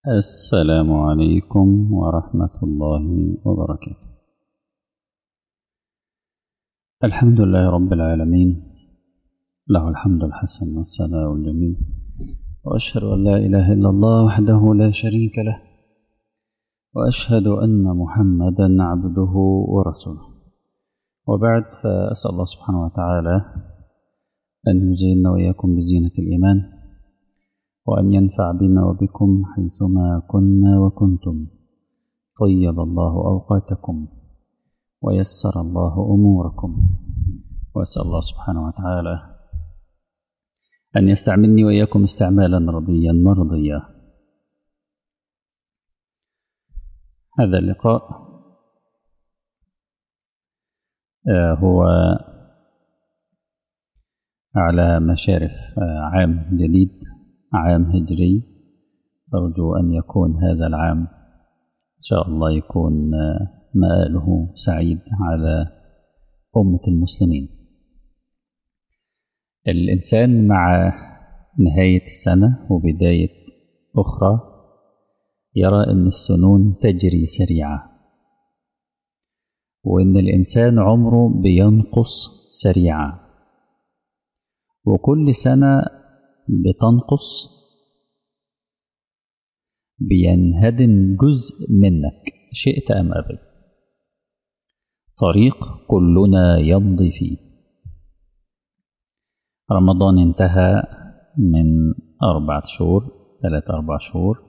السلام عليكم ورحمة الله وبركاته. الحمد لله رب العالمين، له الحمد الحسن والثناء الجميل، وأشهد أن لا إله إلا الله وحده لا شريك له، وأشهد أن محمدا عبده ورسوله. وبعد، فأسأل الله سبحانه وتعالى أن يزيننا وإياكم بزينة الإيمان، وأن ينفع بنا وبكم حيثما كنا وكنتم. طيب الله أوقاتكم ويسر الله أموركم، وأسأل الله سبحانه وتعالى أن يستعملني وإياكم استعمالا رضيا مرضيا. هذا اللقاء هو على مشارف عام جديد، عام هجري. أرجو أن يكون هذا العام إن شاء الله يكون مآله سعيد على أمة المسلمين. الإنسان مع نهاية السنة وبداية أخرى يرى أن السنون تجري سريعة، وأن الإنسان عمره بينقص سريعا، وكل سنة بتنقص بينهدم جزء منك شئت أم أبيت. طريق كلنا يمضي فيه. رمضان انتهى من 4 شهور، 3-4 شهور،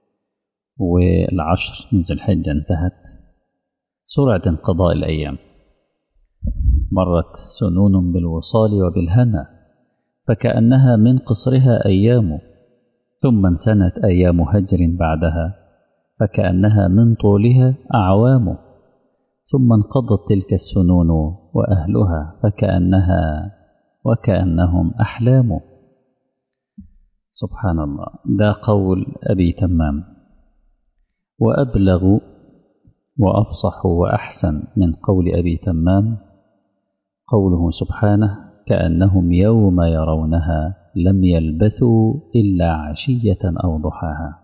والعشر من ذي الحجة انتهت. سرعة انقضاء الأيام، مرت سنون بالوصال وبالهنا، فكأنها من قصرها أيام، ثم انسنت أيام هجر بعدها، فكأنها من طولها أعوام، ثم انقضت تلك السنون وأهلها، وكأنهم أحلام. سبحان الله. ده قول أبي تمام. وأبلغ وأفصح وأحسن من قول أبي تمام قوله سبحانه: كأنهم يوم يرونها لم يلبثوا إلا عشية أو ضحاها.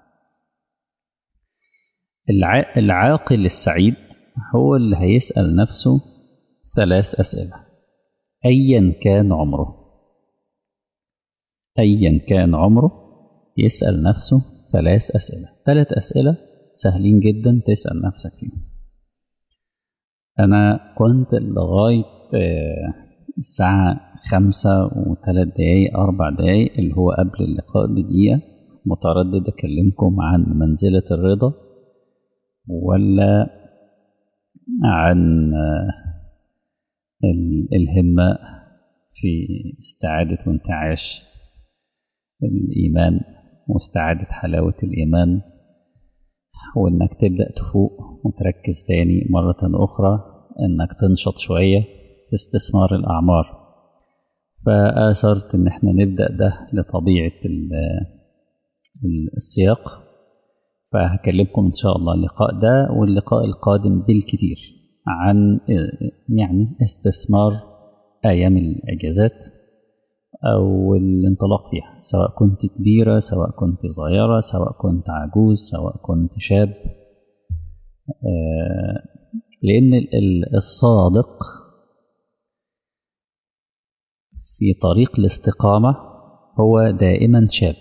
العاقل السعيد هو اللي هيسأل نفسه 3 أسئلة أيا كان عمره، يسأل نفسه 3 أسئلة. 3 أسئلة سهلين جدا تسأل نفسك فيهم. أنا كنت لغاية الساعة 5:03 4 دقايق اللي هو قبل اللقاء بدقيقة متردد أكلمكم عن منزلة الرضا ولا عن الهمة في استعادة وانتعاش الإيمان واستعادة حلاوة الإيمان، وإنك تبدأ تفوق وتركز تاني مرة أخرى، إنك تنشط شوية في استثمار الأعمار. فآثرت إن احنا نبدأ ده لطبيعة السياق. فهكلمكم إن شاء الله اللقاء ده واللقاء القادم بالكتير عن يعني استثمار أيام الأجازات أو الانطلاق فيها، سواء كنت كبيرة، سواء كنت صغيرة، سواء كنت عجوز، سواء كنت شاب. لأن الصادق في طريق الاستقامة هو دائما شاب،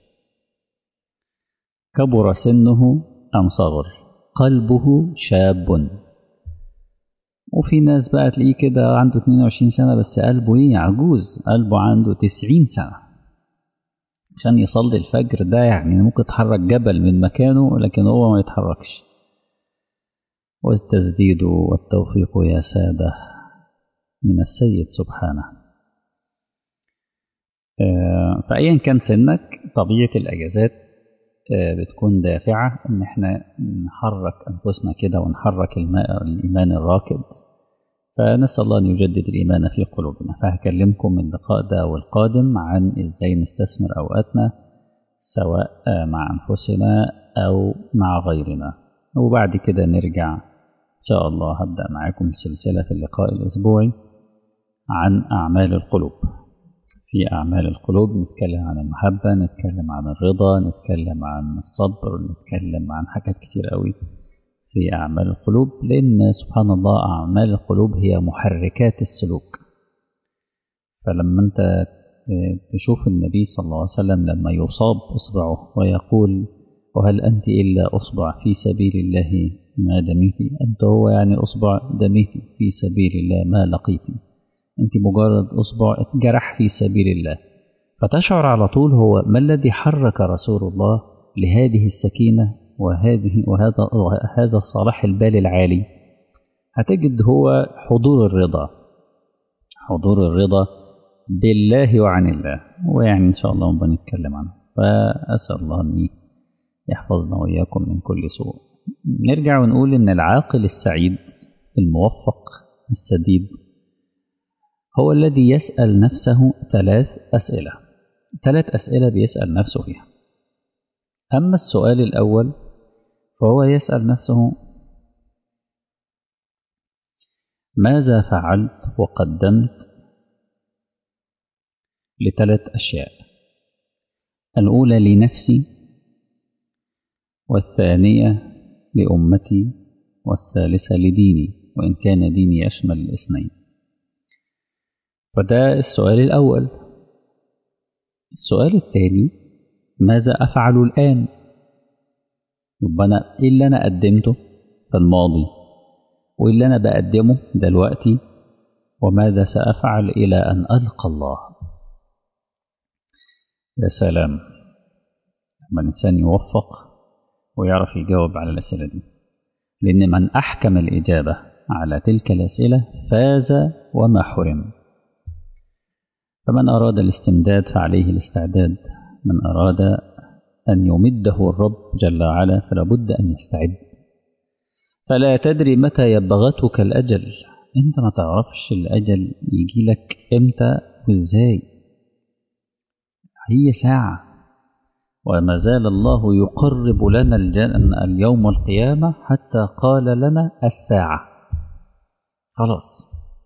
كبر سنه أم صغر قلبه شاب. وفي ناس بقى تلاقيه كده عنده 22 سنة بس قلبه عجوز، قلبه عنده 90 سنة عشان يصلي الفجر. ده يعني ممكن يتحرك جبل من مكانه لكن هو ما يتحركش. والتسديد والتوفيق يا سادة من السيد سبحانه. فأيا كان سنك، طبيعة الأجازات بتكون دافعة إن احنا نحرك أنفسنا كده ونحرك الإيمان الراكد. فنسأل الله أن يجدد الإيمان في قلوبنا. فهكلمكم اللقاء ده والقادم عن إزاي نستثمر أوقاتنا، سواء مع أنفسنا أو مع غيرنا. وبعد كده نرجع إن شاء الله. هبدأ معاكم سلسلة في اللقاء الأسبوعي عن أعمال القلوب. في أعمال القلوب، نتكلم عن المحبة، نتكلم عن الرضا، نتكلم عن الصبر، نتكلم عن حاجات كتير قوي في أعمال القلوب، لأن سبحان الله أعمال القلوب هي محركات السلوك. فلما أنت تشوف النبي صلى الله عليه وسلم لما يصاب إصبعه ويقول وهل أنت إلا أصبع في سبيل الله ما دميتي، أنت هو يعني أصبع دميتي في سبيل الله ما لقيتي، أنت مجرد أصبع اتجرح في سبيل الله. فتشعر على طول هو ما الذي حرك رسول الله لهذه السكينة وهذا صلاح البال العالي. هتجد هو حضور الرضا، حضور الرضا بالله وعن الله، ويعني إن شاء الله بنتكلم عنه. فأسأل الله أن يحفظنا وإياكم من كل سوء. نرجع ونقول إن العاقل السعيد الموفق السديد هو الذي يسأل نفسه 3 أسئلة، 3 أسئلة بيسأل نفسه فيها. أما السؤال الأول فهو يسأل نفسه ماذا فعلت وقدمت ل3 أشياء، الأولى لنفسي، والثانية لأمتي، والثالثة لديني، وإن كان ديني يشمل الاثنين. فده السؤال الأول. السؤال الثاني ماذا أفعل الآن، يبقى أنا إيه اللي أنا قدمته في الماضي وإيه اللي أنا بقدمه دلوقتي، وماذا سأفعل إلى أن ألقى الله. يا سلام لما الإنسان يوفق ويعرف يجاوب على الأسئلة دي، لأن من أحكم الإجابة على تلك الأسئلة فاز وما حرم. فمن أراد الاستمداد فعليه الاستعداد، من أراد أن يمده الرب جل وعلا فلا بد أن يستعد. فلا تدري متى يبغتك الأجل، أنت ما تعرفش الأجل يجي لك إمتى وإزاي، هي ساعة. وما زال الله يقرب لنا اليوم القيامة حتى قال لنا الساعة. خلاص.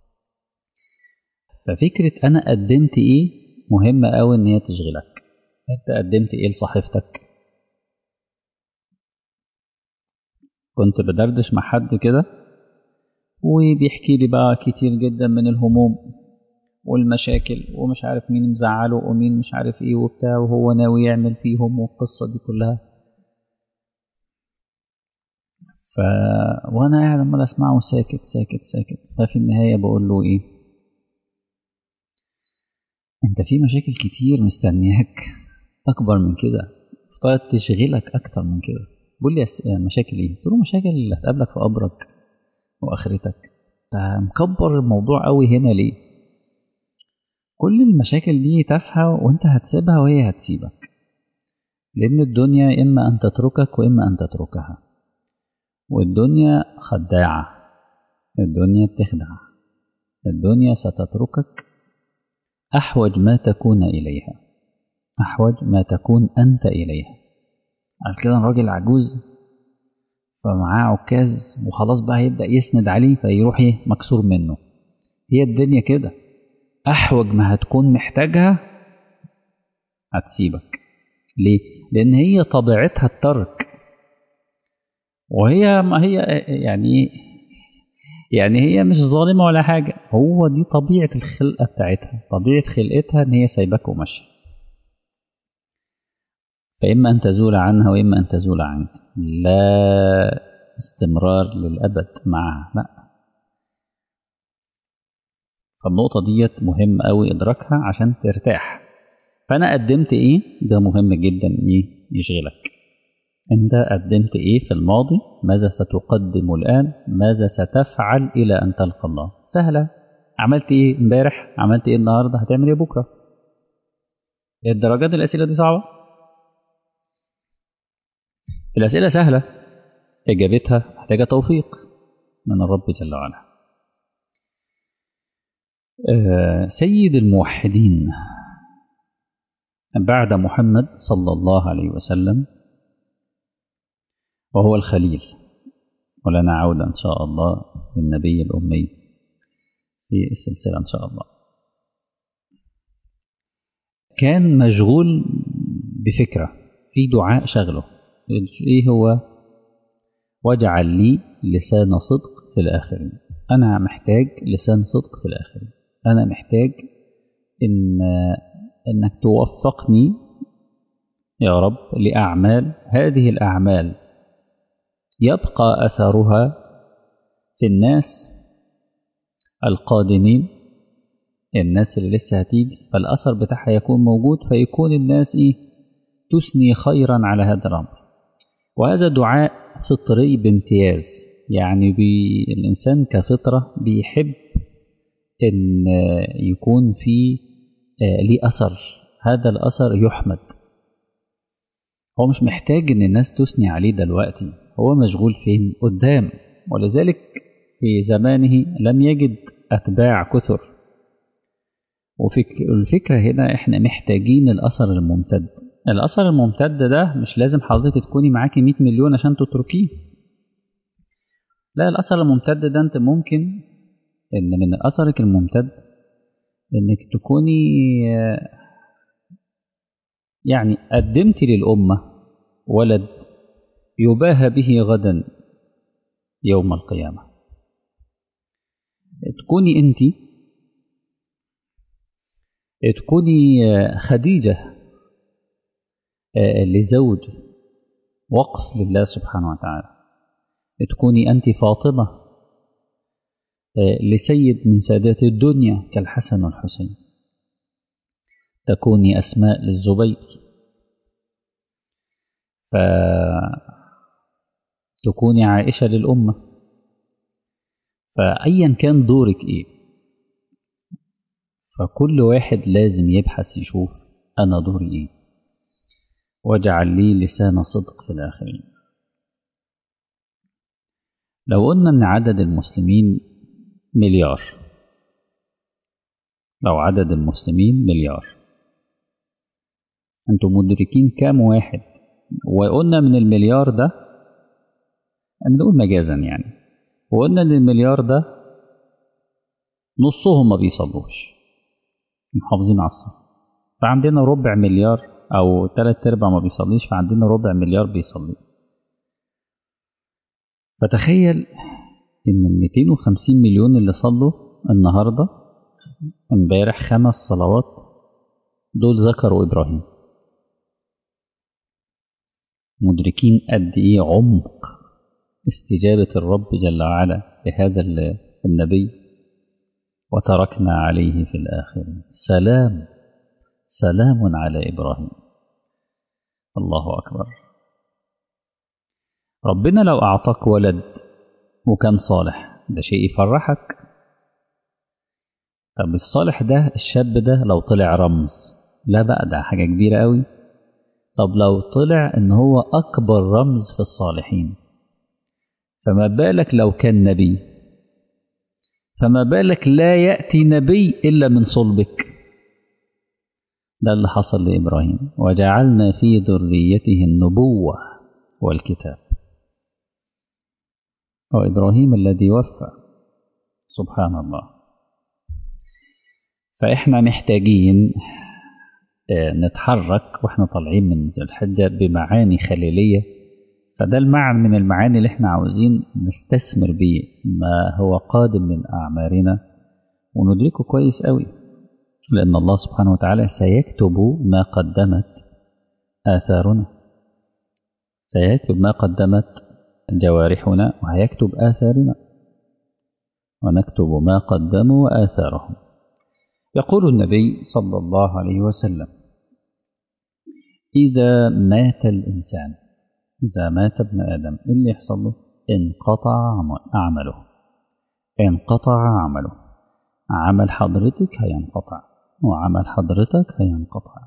ففكرة أنا قدمت إيه مهمة أوي إن هي تشغلك. أنت قدمت إيه لصحيفتك؟ كنت بدردش مع حد كده وبيحكي لي بقى كتير جدا من الهموم والمشاكل، ومش عارف مين مزعله ومين مش عارف إيه وبتاع، وهو ناوي يعمل فيهم والقصة دي كلها. وأنا قاعد عمال أسمعه ساكت ساكت ساكت. ففي النهاية بقول له إيه، أنت في مشاكل كتير مستنياك أكبر من كده، افترض تشغلك أكتر من كده. بقول لي مشاكل إيه؟ قلت له مشاكل اللي هتقابلك في قبرك وآخرتك. أنت مكبر الموضوع قوي هنا ليه؟ كل المشاكل دي تافهة وأنت هتسيبها وهي هتسيبك، لأن الدنيا إما أن تتركك وإما أن تتركها، والدنيا خداعة، الدنيا بتخدع، الدنيا ستتركك أحوج ما تكون إليها، أحوج ما تكون أنت إليها. على كده الراجل عجوز فمعاه عكاز وخلاص بقى هيبدأ يسند عليه فيروح مكسور منه. هي الدنيا كده، أحوج ما هتكون محتاجها هتسيبك. ليه؟ لأن هي طبيعتها الترك، وهي ما هي يعني هي مش ظالمة ولا حاجة، هو دي طبيعة الخلقة بتاعتها، طبيعة خلقتها إن هي سايبك وماشية. فإما أن تزول عنها وإما أن تزول عنك، لا استمرار للأبد معها، لا. فالنقطة ديت مهم أوي إدراكها عشان ترتاح. فأنا قدمت إيه؟ ده مهم جدا إيه يشغلك. أنت قدمت إيه في الماضي؟ ماذا ستقدم الآن؟ ماذا ستفعل إلى أن تلقى الله؟ سهلة. عملت إيه امبارح؟ عملت إيه النهاردة؟ هتعمل إيه بكرة؟ الدرجات الأسئلة دي صعبة؟ الأسئلة سهلة، إجابتها محتاجة توفيق من الرب جل وعلا. سيد الموحدين بعد محمد صلى الله عليه وسلم وهو الخليل، ولنا عودة إن شاء الله للنبي الأمي في السلسلة إن شاء الله. كان مشغول بفكرة، في دعاء شغله. إيه هو؟ واجعل لي لسان صدق في الآخرين. أنا محتاج لسان صدق في الآخرين. أنا محتاج إنك توفقني يا رب لأعمال، هذه الأعمال يبقى أثرها في الناس القادمين، الناس اللي لسه هتيجي، فالأثر بتاعها يكون موجود، فيكون الناس تثني خيرا على هذا الأمر. وهذا دعاء فطري بامتياز، يعني الإنسان كفطرة بيحب إن يكون في ليه أثر، هذا الأثر يحمد. هو مش محتاج إن الناس تثني عليه دلوقتي، هو مشغول فين؟ قدام. ولذلك في زمانه لم يجد أتباع كثر. والفكرة هنا إحنا محتاجين الأثر الممتد. الأثر الممتد ده مش لازم حضرتك تكوني معاكي 100 مليون عشان تتركيه. لا، الأثر الممتد ده أنت ممكن إن من أثرك الممتد إنك تكوني يعني قدمت للأمة ولد يباهى به غدا يوم القيامة. تكوني أنت تكوني خديجة لزوج وقف لله سبحانه وتعالى. تكوني أنت فاطمة لسيد من سادات الدنيا كالحسن والحسين. تكوني أسماء للزبير، فتكوني عائشة للأمة. فأيا كان دورك فكل واحد لازم يبحث يشوف أنا دوري واجعل لي لسان صدق في الآخرين. لو قلنا أن عدد المسلمين مليار، لو عدد المسلمين مليار، أنتم مدركين كام واحد؟ وقلنا من المليار ده، بنقول مجازا يعني، وقلنا أن المليار ده نصهم ما بيصلوش، محافظين على الصلاة. فعندنا ربع مليار أو 3/4 ما بيصليش، فعندنا ربع مليار بيصلي. فتخيل إن 250 مليون اللي صلوا النهاردة امبارح 5 صلوات دول ذكروا إبراهيم. مدركين قد إيه عمق استجابة الرب جل وعلا لهذا النبي؟ وتركنا عليه في الآخرين سلام سلام على إبراهيم. الله أكبر. ربنا لو أعطاك ولد وكان صالح، ده شيء يفرحك. طب الصالح ده، الشاب ده لو طلع رمز، لا بقى ده حاجة كبيرة قوي. طب لو طلع إن هو أكبر رمز في الصالحين، فما بالك لو كان نبي؟ فما بالك لا يأتي نبي إلا من صلبك. ده اللي حصل لإبراهيم. وجعلنا في ذريته النبوة والكتاب. هو إبراهيم الذي وفى، سبحان الله. فإحنا محتاجين نتحرك وإحنا طالعين من ذي الحجة بمعاني خليلية. فده المعنى من المعاني اللي إحنا عاوزين نستثمر بيه ما هو قادم من أعمارنا وندركه كويس قوي، لأن الله سبحانه وتعالى سيكتب ما قدمت آثارنا، سيكتب ما قدمت جوارحنا، وهيكتب آثارنا، ونكتب ما قدموا وآثارهم. يقول النبي صلى الله عليه وسلم: إذا مات الإنسان، إذا مات ابن آدم، اللي يحصل له انقطع عمله. انقطع عمله. عمل حضرتك هينقطع، وعمل حضرتك هينقطع.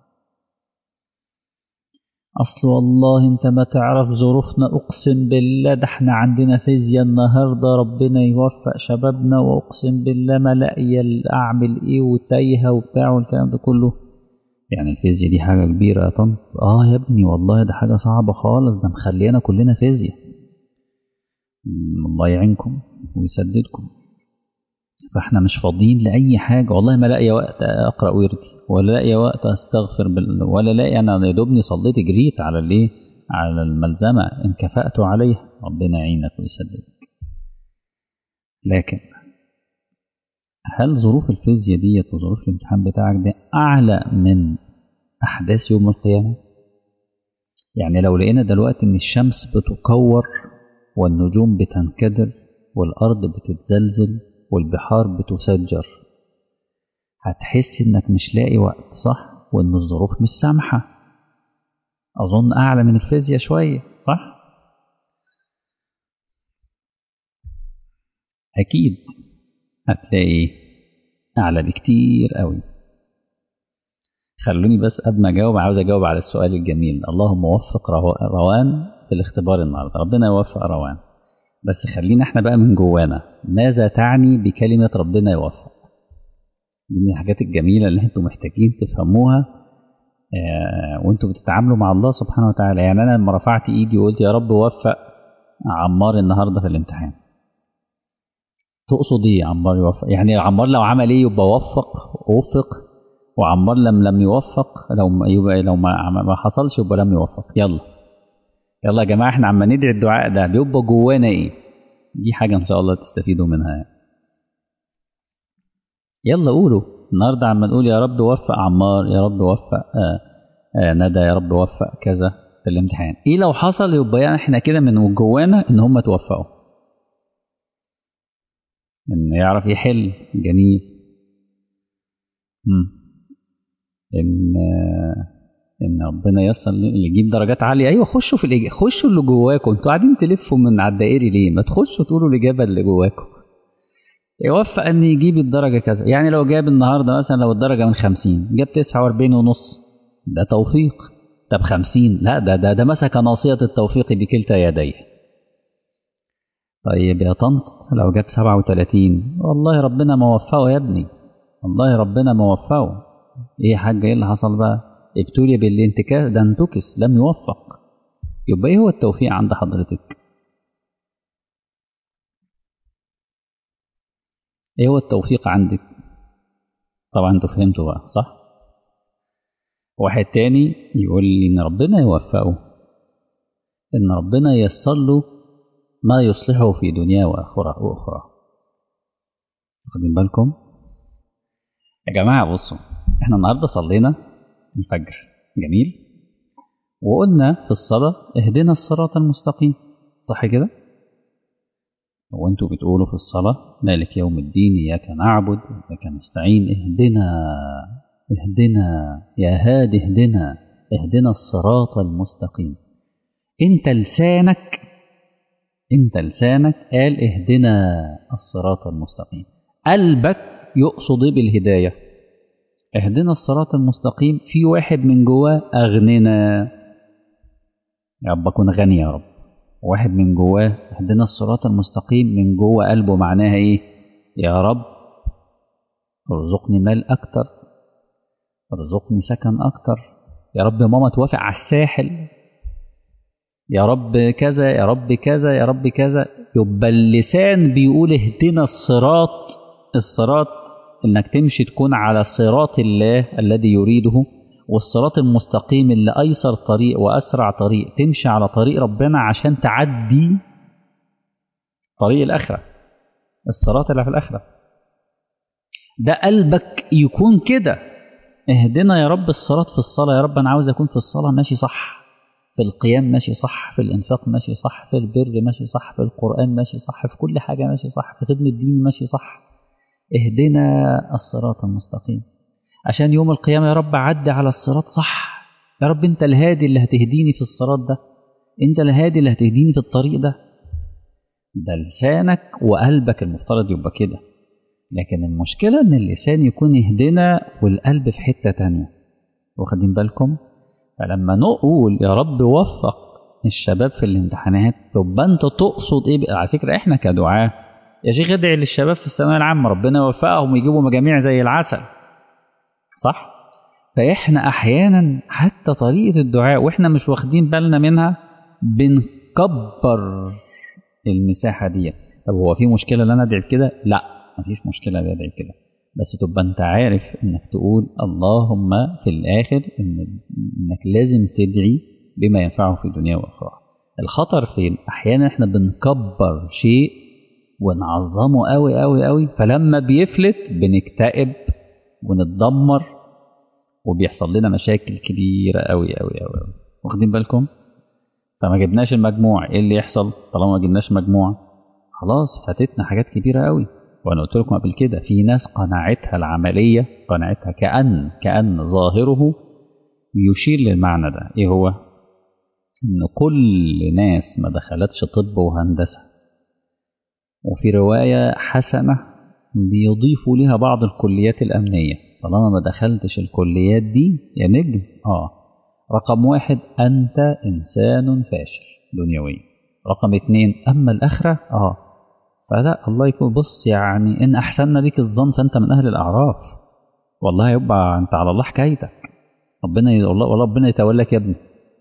أصل والله أنت ما تعرف ظروفنا، أقسم بالله ده احنا عندنا فيزياء النهاردة، ربنا يوفق شبابنا، وأقسم بالله ما لاقية أعمل إيه وتايهة وبتاع والكلام ده كله. يعني الفيزياء دي حاجة كبيرة يا طنط؟ يا ابني والله ده حاجة صعبة خالص، ده مخلينا كلنا فيزياء. الله يعينكم ويسددكم. فاحنا مش فاضيين لأي حاجة، والله ما لاقي وقت أقرأ وردي، ولا لاقي وقت أستغفر ولا لاقي. أنا يا دوبني صليت جريت على الإيه، على الملزمة إن كفأت عليها. ربنا يعينك ويسددك. لكن هل ظروف الفيزياء ديت وظروف الامتحان بتاعك ده أعلى من أحداث يوم القيامة؟ يعني لو لقينا دلوقتي إن الشمس بتكور والنجوم بتنكدر والأرض بتتزلزل والبحار بتسجر، هتحس إنك مش لاقي وقت، صح؟ وإن الظروف مش سامحة. أظن أعلى من الفيزياء شوية، صح؟ أكيد هتلاقي أعلى بكتير قوي. خلوني بس قبل ما أجاوب عاوز أجاوب على السؤال الجميل. اللهم وفق روان في الاختبار النهارده، ربنا يوفق روان. بس خلينا احنا بقى من جوانا، ماذا تعني بكلمة ربنا يوفق؟ دي من الحاجات الجميلة اللي انتم محتاجين تفهموها وانتم بتتعاملوا مع الله سبحانه وتعالى. يعني أنا لما رفعت إيدي وقلت يا رب وفق عمار النهارده في الامتحان، تقصد ايه عمار يوفق؟ يعني عمار لو عمل ايه يبقى وفق، وعمار لم يوفق لو ما حصلش يبقى لم يوفق. يلا يا جماعه، احنا عم ندعي الدعاء ده بيبقى جوانا ايه؟ دي حاجه ان شاء الله تستفيدوا منها يعني. يلا قولوا النهارده عم نقول يا رب وفق عمار، يا رب وفق ندى، يا رب وفق كذا في الامتحان. ايه لو حصل يبقى يعني احنا كده من جوانا ان هم توفقوا، ان يعرف يحل. جميل. ان ربنا ييسر اللي يجيب درجات عاليه. ايوه خشوا في خشوا اللي جواكم. انتوا قاعدين تلفوا من على الدائري ليه؟ ما تخشوا تقولوا الاجابه اللي جواكم. يوفق ان يجيب الدرجه كذا. يعني لو جاب النهارده مثلا، لو الدرجه من 50 جاب 49 ونص، ده توفيق. طب 50 لا، ده مسك ناصيه التوفيق بكلتا يديه. طيب يا طنط لو جاب 37، والله ربنا ما وفقه يا ابني، والله ربنا ما وفقه. ايه يا حاج ايه اللي حصل بقى؟ ابتلي بالانتكاس، ده انتكس لم يوفق. يبقى ايه هو التوفيق عند حضرتك؟ ايه هو التوفيق عندك؟ طبعا انتوا فهمتوا بقى، صح؟ واحد تاني يقول لي ان ربنا يوفقه، ان ربنا ييسر له ما يصلحه في دنياه واخرى. واخدين بالكم يا جماعه؟ بصوا، احنا النهارده صلينا الفجر، جميل، وقلنا في الصلاه اهدنا الصراط المستقيم، صح كده؟ وانتوا بتقولوا في الصلاة مالك يوم الدين إياك نعبد وإياك نستعين، اهدنا يا هادي، اهدنا الصراط المستقيم. انت لسانك قال اهدنا الصراط المستقيم، قلبك يقصد بالهداية اهدنا الصراط المستقيم. في واحد من جواه اغننا، يا رب اكون غني يا رب. واحد من جواه اهدنا الصراط المستقيم، من جوه قلبه معناها ايه؟ يا رب ارزقني مال اكتر، ارزقني سكن اكتر، يا رب ماما توافق على الساحل، يا رب كذا، يا رب كذا، يا رب كذا. يبقى اللسان بيقول اهدنا الصراط انك تمشي تكون على صراط الله الذي يريده، والصراط المستقيم اللي ايسر طريق واسرع طريق تمشي على طريق ربنا عشان تعدي طريق الاخره، الصراط اللي في الاخره. ده قلبك يكون كده، اهدنا يا رب الصراط في الصلاه، يا رب انا عاوز اكون في الصلاه ماشي صح، في القيام ماشي صح، في الانفاق ماشي صح، في البر ماشي صح، في القران ماشي صح، في كل حاجه ماشي صح، في خدمه ديني ماشي صح. اهدنا الصراط المستقيم عشان يوم القيامة يا رب عدي على الصراط صح. يا رب انت الهادي اللي هتهديني في الصراط ده، انت الهادي اللي هتهديني في الطريق ده. ده لسانك وقلبك المفترض يبقى كده. لكن المشكلة ان اللسان يكون يهدنا والقلب في حتة تانية. واخدين بالكم؟ فلما نقول يا رب وفق الشباب في الامتحانات، تبقى انت تقصد ايه؟ على فكرة احنا كدعاة يا شيخ ادعي للشباب في الثانوية العامة ربنا يوفقهم ويجيبوا مجاميع زي العسل، صح؟ فإحنا أحيانا حتى طريقة الدعاء وإحنا مش واخدين بالنا منها بنكبر المساحة دي. طب هو في مشكلة اللي أنا أدعي كده؟ لا، مفيش مشكلة بدعي كده، بس تبقى انت عارف انك تقول اللهم في الاخر انك لازم تدعي بما ينفعه في الدنيا واخره. الخطر فين؟ احيانا احنا بنكبر شيء ونعظمه قوي قوي قوي، فلما بيفلت بنكتئب ونتدمر وبيحصل لنا مشاكل كبيرة قوي قوي قوي. واخدين بالكم؟ فما جبناش المجموع، ايه اللي يحصل طالما ما جبناش مجموع؟ خلاص فاتتنا حاجات كبيرة قوي. وانا قلت لكم قبل كده في ناس قناعتها العملية، قناعتها كأن ظاهره يشير للمعنى ده. ايه هو؟ ان كل ناس ما دخلتش طب وهندسة وفي رواية حسنة بيضيفوا لها بعض الكليات الأمنية، طالما ما دخلتش الكليات دي يا نجم رقم 1 أنت إنسان فاشل دنيوي. رقم 2 أما الآخرة فلا الله يكون بص، يعني إن أحسننا بك الظن فأنت من أهل الأعراف، والله يبقى أنت على الله حكايتك، ربنا يتولاك يا ابني.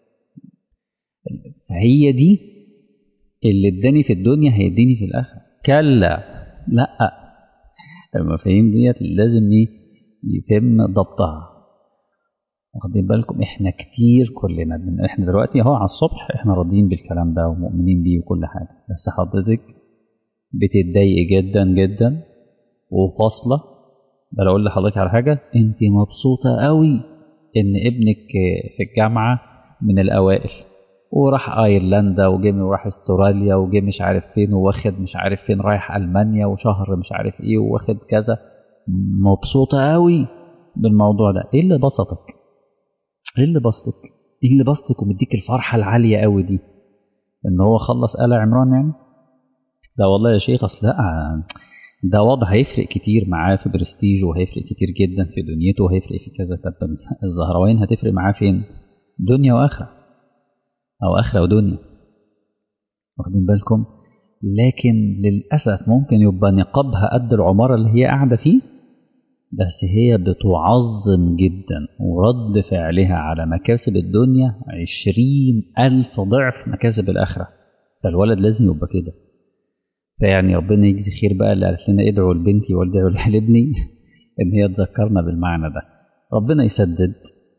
فهي دي اللي اداني في الدنيا هيديني في الآخرة. كلا لا، المفاهيم ديت لازم يتم ضبطها. واخدين بالكم؟ احنا كتير كلنا احنا دلوقتي على الصبح احنا راضيين بالكلام ده ومؤمنين بيه وكل حاجة، بس حضرتك بتتضايق جدا جدا وفاصلة. بل اقول لحضرتك على حاجة، انت مبسوطة قوي ان ابنك في الجامعة من الاوائل وراح ايرلندا وراح استراليا مش عارف فين واخد مش عارف فين، رايح المانيا وشهر مش عارف ايه واخد كذا، مبسوطة قوي بالموضوع ده. ايه اللي بسطك؟ ايه اللي بسطك ومديك الفرحة العالية قوي دي؟ ان هو خلص آل عمران يعني؟ لا والله يا شيخ، اصل لا، ده وضع هيفرق كتير معاه في برستيجه وهيفرق كتير جدا في دنيته وهيفرق في كذا. طب الزهروين هتفرق معاه فين؟ دنيا واخرة او اخرة ودنيا. واخدين بالكم؟ لكن للأسف ممكن يبقى نقابها قد العمارة اللي هي قاعدة فيه، بس هي بتعظم جدا ورد فعلها على مكاسب الدنيا 20,000 ضعف مكاسب الآخرة. فالولد لازم يبقى كده. فيعني ربنا يجزي خير بقى اللي قالت لنا ادعوا لبنتي وادعوا لابني ان هي تذكرنا بالمعنى ده. ربنا يسدد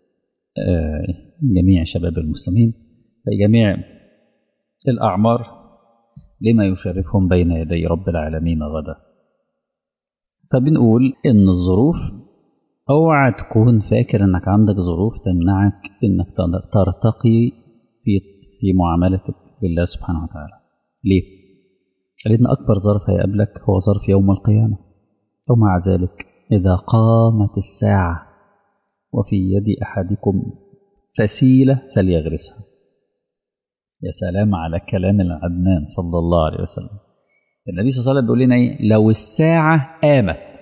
جميع شباب المسلمين في جميع الأعمار لما يشرفهم بين يدي رب العالمين غدا. فبنقول إن الظروف، اوعى تكون فاكر إنك عندك ظروف تمنعك إنك ترتقي في معاملتك لله سبحانه وتعالى. ليه؟ لأن أكبر ظرف هيقابلك هو ظرف يوم القيامة. ومع ذلك إذا قامت الساعة وفي يد أحدكم فسيلة فليغرسها. يا سلام على كلام العدنان صلى الله عليه وسلم. النبي صلى الله عليه وسلم بيقول لنا ايه؟ لو الساعة قامت،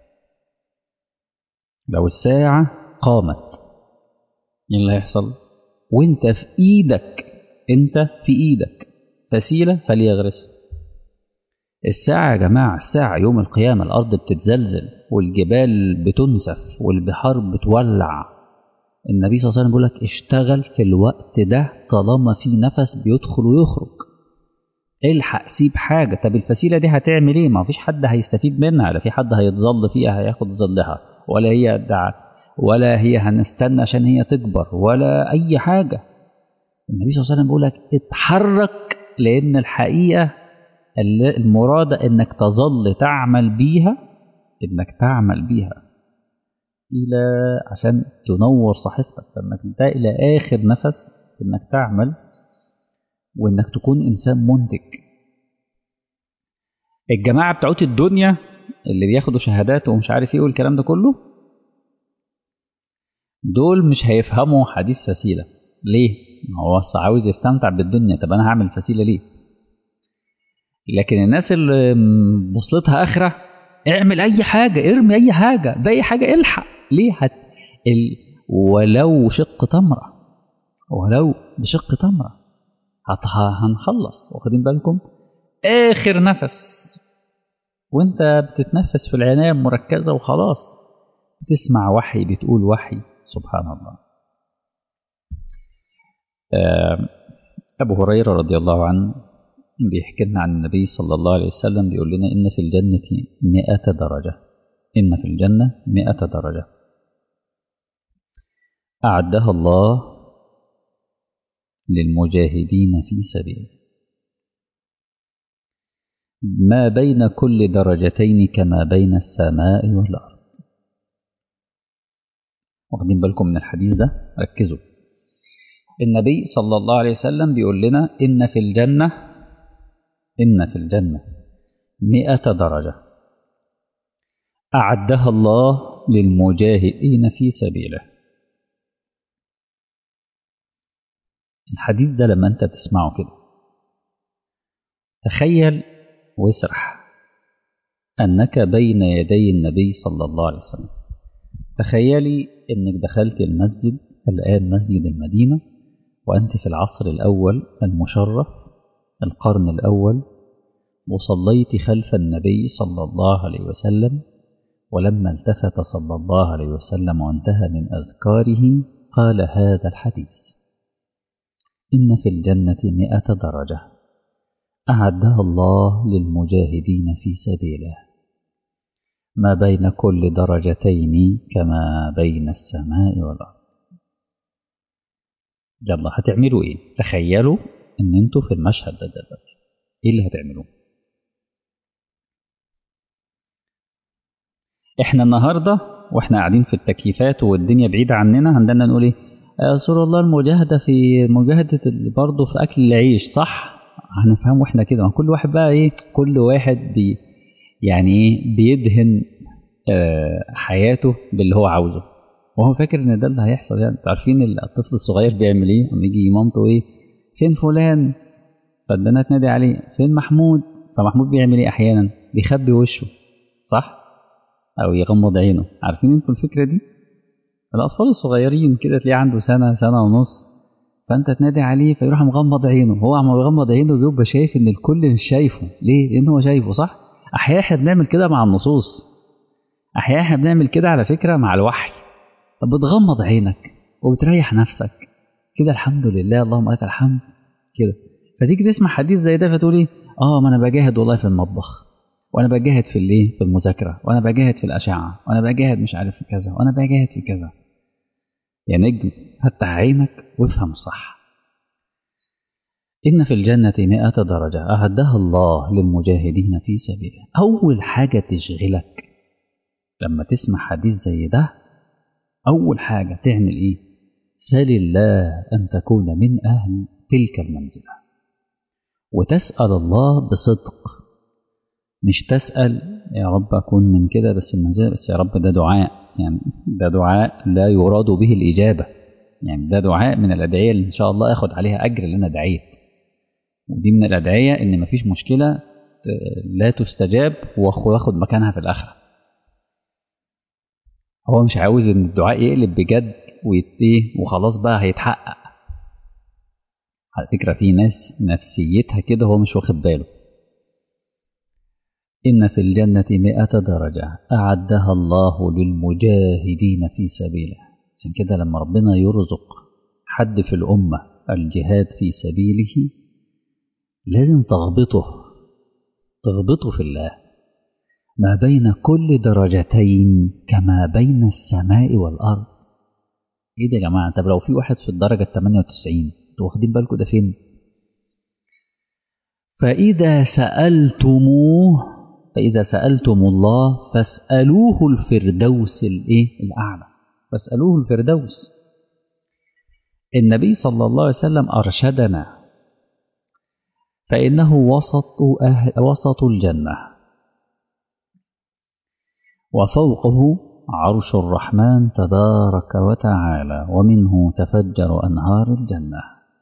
لو الساعة قامت، ايه اللي هيحصل؟ وانت في ايدك فسيلة فليغرسها. الساعة يا جماعة، الساعة يوم القيامة الأرض بتتزلزل والجبال بتنسف والبحار بتولع. النبي صلى الله عليه وسلم بيقول لك اشتغل في الوقت ده طالما في نفس بيدخل ويخرج، الحق سيب حاجة. طب الفسيلة دي هتعمل ايه؟ ما فيش حد هيستفيد منها، لا في حد هيتظل فيها هياخد ظلها، ولا هي هنستنى عشان هي تكبر ولا أي حاجة. النبي صلى الله عليه وسلم بيقول لك اتحرك، لأن الحقيقة المراد انك تظل تعمل بيها إلى عشان تنور صحيفتك، فإنك ده إلى آخر نفس إنك تعمل وإنك تكون إنسان منتج. الجماعة بتاعت الدنيا اللي بياخدوا شهادات ومش عارف إيه والكلام ده كله، دول مش هيفهموا حديث فسيلة. ليه؟ هو عاوز يستمتع بالدنيا، طب أنا هعمل فسيلة ليه؟ لكن الناس اللي بوصلتها آخرة، اعمل أي حاجة، ارمي أي حاجة بأي حاجة، الحق ليه ولو شق تمرة، ولو بشق تمرة هنخلص. واخدين بالكم؟ آخر نفس وانت بتتنفس في العناية المركزة وخلاص بتسمع وحي، بتقول وحي، سبحان الله. أبو هريرة رضي الله عنه بيحكي لنا عن النبي صلى الله عليه وسلم، بيقول لنا إن في الجنة 100 درجة، إن في الجنة 100 درجة أعدها الله للمجاهدين في سبيله، ما بين كل درجتين كما بين السماء والأرض. واخدين بالكم من الحديث ده؟ ركزوا. النبي صلى الله عليه وسلم بيقول لنا إن في الجنة 100 درجة أعدها الله للمجاهدين في سبيله. الحديث ده لما أنت تسمعه كده تخيل واسرح أنك بين يدي النبي صلى الله عليه وسلم. تخيلي أنك دخلت المسجد الآن، مسجد المدينة، وأنت في العصر الأول المشرف، القرن الأول، وصليت خلف النبي صلى الله عليه وسلم، ولما التفت صلى الله عليه وسلم وانتهى من أذكاره قال هذا الحديث: إن في الجنة 100 درجة أعدها الله للمجاهدين في سبيله، ما بين كل درجتين كما بين السماء والأرض. يلا هتعملوا إيه؟ تخيلوا إن أنتوا في المشهد ده دلوقتي، إيه اللي هتعملوه؟ إحنا النهاردة وإحنا قاعدين في التكييفات والدنيا بعيدة عننا، عندنا نقول إيه؟ رسول الله المجاهدة في مجاهدة برضه في أكل العيش، صح؟ هنفهمه إحنا كده. كل واحد بقى إيه؟ كل واحد يعني إيه؟ بيدهن حياته باللي هو عاوزه، وهو فاكر إن ده اللي هيحصل. يعني عارفين الطفل الصغير بيعمل إيه؟ لما يجي مامته إيه؟ فين فلان؟ فالدنا تنادي عليه فين محمود؟ فمحمود بيعمل إيه أحيانا؟ بيخبي وشه، صح؟ أو يغمض عينه. عارفين أنتوا الفكرة دي؟ الأطفال الصغيرين كده تلاقيه عنده سنة، سنة ونص، فأنت تنادي عليه فيروح مغمض عينه. هو عم يغمض عينه بيبقى شايف إن الكل مش شايفه. ليه؟ لأنه هو شايفه، صح؟ أحيانا إحنا بنعمل كده مع النصوص، أحيانا إحنا بنعمل كده على فكرة مع الوحي. طب بتغمض عينك وبتريح نفسك كده، الحمد لله اللهم لك الحمد كده. فتيجي تسمع حديث زي ده فتقول إيه؟ ما أنا بجاهد والله في المطبخ، وانا بجاهد في الايه، في المذاكره، وانا بجاهد في الاشعه، وانا بجاهد مش عارف في كذا، وانا بجاهد في كذا. يا نجم فتح عينك وافهم صح. إن في الجنة 100 درجة أعدها الله للمجاهدين في سبيله. أول حاجة تشغلك لما تسمع حديث زي ده، أول حاجة تعمل إيه؟ سل الله أن تكون من أهل تلك المنزلة، وتسأل الله بصدق. مش تسأل يا رب أكون من كده بس المنزلة بس، يا رب ده دعاء، يعني ده دعاء لا يراد به الإجابة، يعني ده دعاء من الأدعية اللي إن شاء الله أخد عليها أجر اللي أنا دعيت. ودي من الأدعية إن مفيش مشكلة لا تستجاب وأخد مكانها في الآخرة. هو مش عاوز إن الدعاء يقلب بجد وخلاص بقى هيتحقق. على فكرة في ناس نفسيتها كده هو مش واخد باله. إن في الجنة 100 درجة أعدها الله للمجاهدين في سبيله. عشان كده لما ربنا يرزق حد في الأمة الجهاد في سبيله لازم تغبطه في الله، ما بين كل درجتين كما بين السماء والأرض. إيه ده يا جماعة؟ طب لو في واحد في الدرجة 98 انتوا واخدين بالكم ده فين؟ فإذا سألتم الله فاسألوه الفردوس الأعلى، فاسألوه الفردوس. النبي صلى الله عليه وسلم أرشدنا، فإنه وسط الجنة، وفوقه عرش الرحمن تبارك وتعالى، ومنه تفجر أنهار الجنة.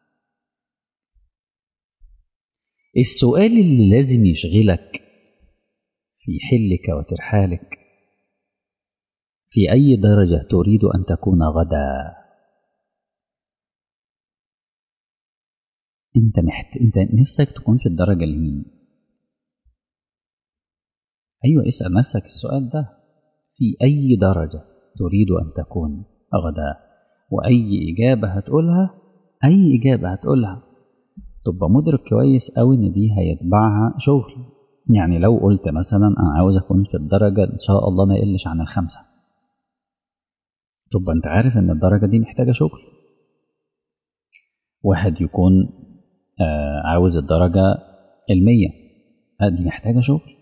السؤال اللي لازم يشغلك في حلك وترحالك: في أي درجة تريد أن تكون غدا؟ أنت نفسك تكون في الدرجة اللي أيوة، اسأل نفسك السؤال ده: في أي درجة تريد أن تكون غدا؟ وأي إجابة هتقولها تبقى مدرك كويس قوي ان دي هيتبعها شغل. يعني لو قلت مثلا انا عاوز اكون في الدرجة ان شاء الله ما يقلش عن ال5، تبقى انت عارف ان الدرجة دي محتاجة شغل. واحد يكون عاوز الدرجة 100، دي محتاجة شغل.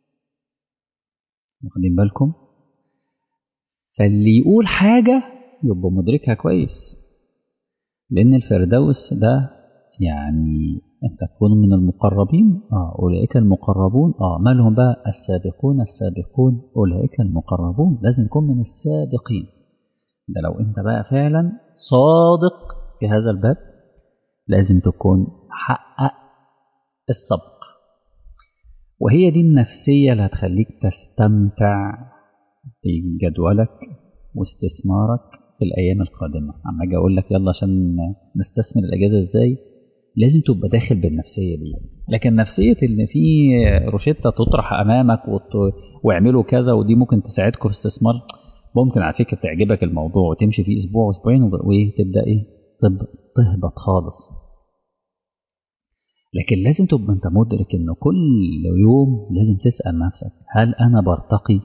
واخدين بالكم؟ فاللي يقول حاجة يبقى مدركها كويس، لأن الفردوس ده يعني أنت تكون من المقربين. أولئك المقربون. مالهم بقى؟ السابقون السابقون أولئك المقربون. لازم نكون من السابقين. ده لو أنت بقى فعلا صادق في هذا الباب لازم تكون حقق السبق. وهي دي النفسية اللي هتخليك تستمتع بجدولك واستثمارك في الأيام القادمة. عم أجي أقول لك يلا عشان نستثمر الأجازة إزاي، لازم تبقى داخل بالنفسية دي. لكن نفسية إن في روشتة تطرح أمامك واعملوا كذا ودي ممكن تساعدكم في استثمار، ممكن على فكرة تعجبك الموضوع وتمشي فيه أسبوع وأسبوعين وتبدأ تهبط خالص. لكن لازم تبقى أنت مدرك إن كل يوم لازم تسأل نفسك هل أنا برتقي؟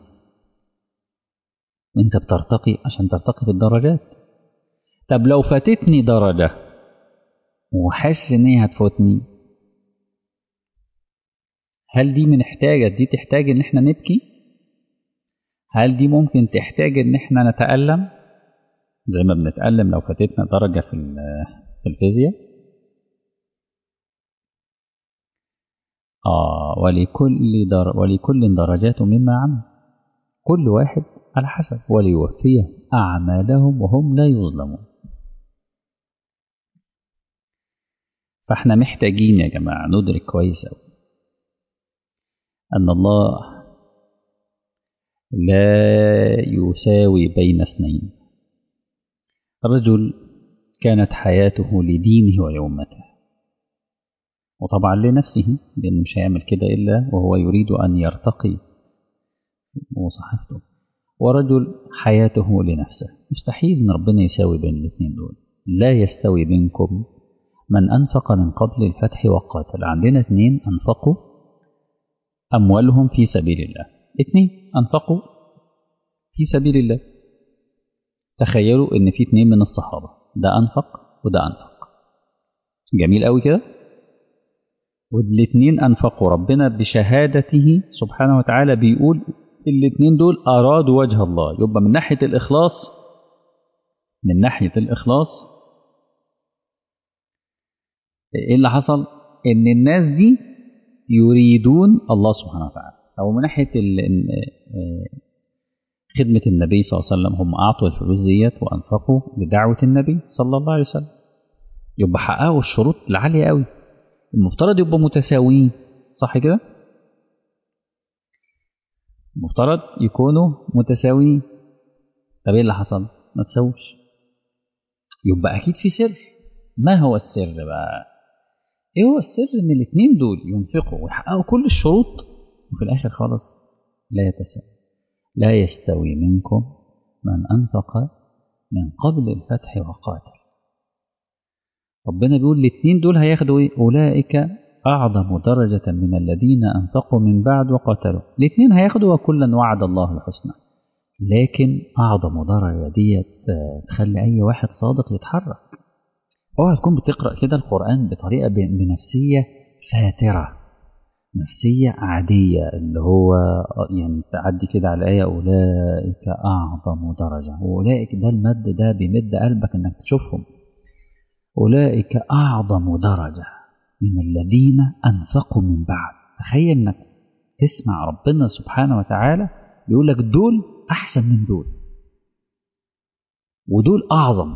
أنت بترتقي عشان ترتقي في الدرجات. طب لو فاتتني درجة وحاسس إن هي هتفوتني، هل دي دي تحتاج إن إحنا نبكي؟ هل دي ممكن تحتاج إن إحنا نتألم زي ما بنتألم لو فاتتنا درجة في الفيزياء؟ ولكل درجات مما عمل، كل واحد على حسب، وليوفيه أعمالهم وهم لا يظلمون. فاحنا محتاجين يا جماعة ندرك كويس أوي أن الله لا يساوي بين اثنين. رجل كانت حياته لدينه ولأمته، وطبعا لنفسه، لأنه مش هيعمل كده إلا وهو يريد أن يرتقي وصحفته. ورجل حياته لنفسه. مستحيل أن ربنا يساوي بين الاثنين دول. لا يستوي منكم من أنفق من قبل الفتح وقاتل. عندنا 2 أنفقوا أموالهم في سبيل الله، 2 أنفقوا في سبيل الله. تخيلوا إن في 2 من الصحابة، ده أنفق وده أنفق. جميل قوي كده. والاتنين أنفقوا، ربنا بشهادته سبحانه وتعالى بيقول الاتنين دول أرادوا وجه الله. يبقى من ناحية الإخلاص إيه اللي حصل؟ إن الناس دي يريدون الله سبحانه وتعالى. أو من ناحية خدمة النبي صلى الله عليه وسلم، هم أعطوا الفلوس ديت وأنفقوا لدعوة النبي صلى الله عليه وسلم. يبقى حققوا الشروط العالية قوي. المفترض يبقوا متساويين، صح كده؟ المفترض يكونوا متساويين. طب ايه اللي حصل؟ ما تساووش. يبقى اكيد في سر. ما هو السر بقى؟ ايه هو السر؟ ان الاثنين دول ينفقوا ويحققوا كل الشروط وفي الاخر خالص لا يتساوي. لا يستوي منكم من انفق من قبل الفتح وقاتل. ربنا بيقول الاثنين دول هياخدوا ايه؟ اولئك اعظم درجة من الذين انفقوا من بعد وقاتلوا. الاثنين هياخدوا وكلا وعد الله الحسنى. لكن اعظم درجة ديت تخلي اي واحد صادق يتحرك. اوعى تكون بتقرأ كده القرآن بطريقة بنفسية فاترة، نفسية عادية، اللي هو يعني تعدي كده على الآية أولئك أعظم درجة، وأولئك ده المد ده بيمد قلبك إنك تشوفهم. أولئك أعظم درجة من الذين أنفقوا من بعد. تخيل إنك تسمع ربنا سبحانه وتعالى يقول لك دول أحسن من دول ودول أعظم.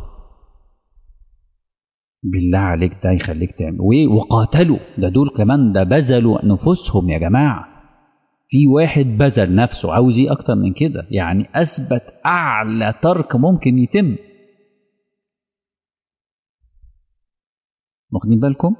بالله عليك ده يخليك تعمل وقاتلوا. ده دول كمان ده بذلوا نفوسهم يا جماعة. في واحد بذل نفسه، عاوز ايه اكتر من كده؟ يعني اثبت اعلى ترك ممكن يتم. واخدين بالكم؟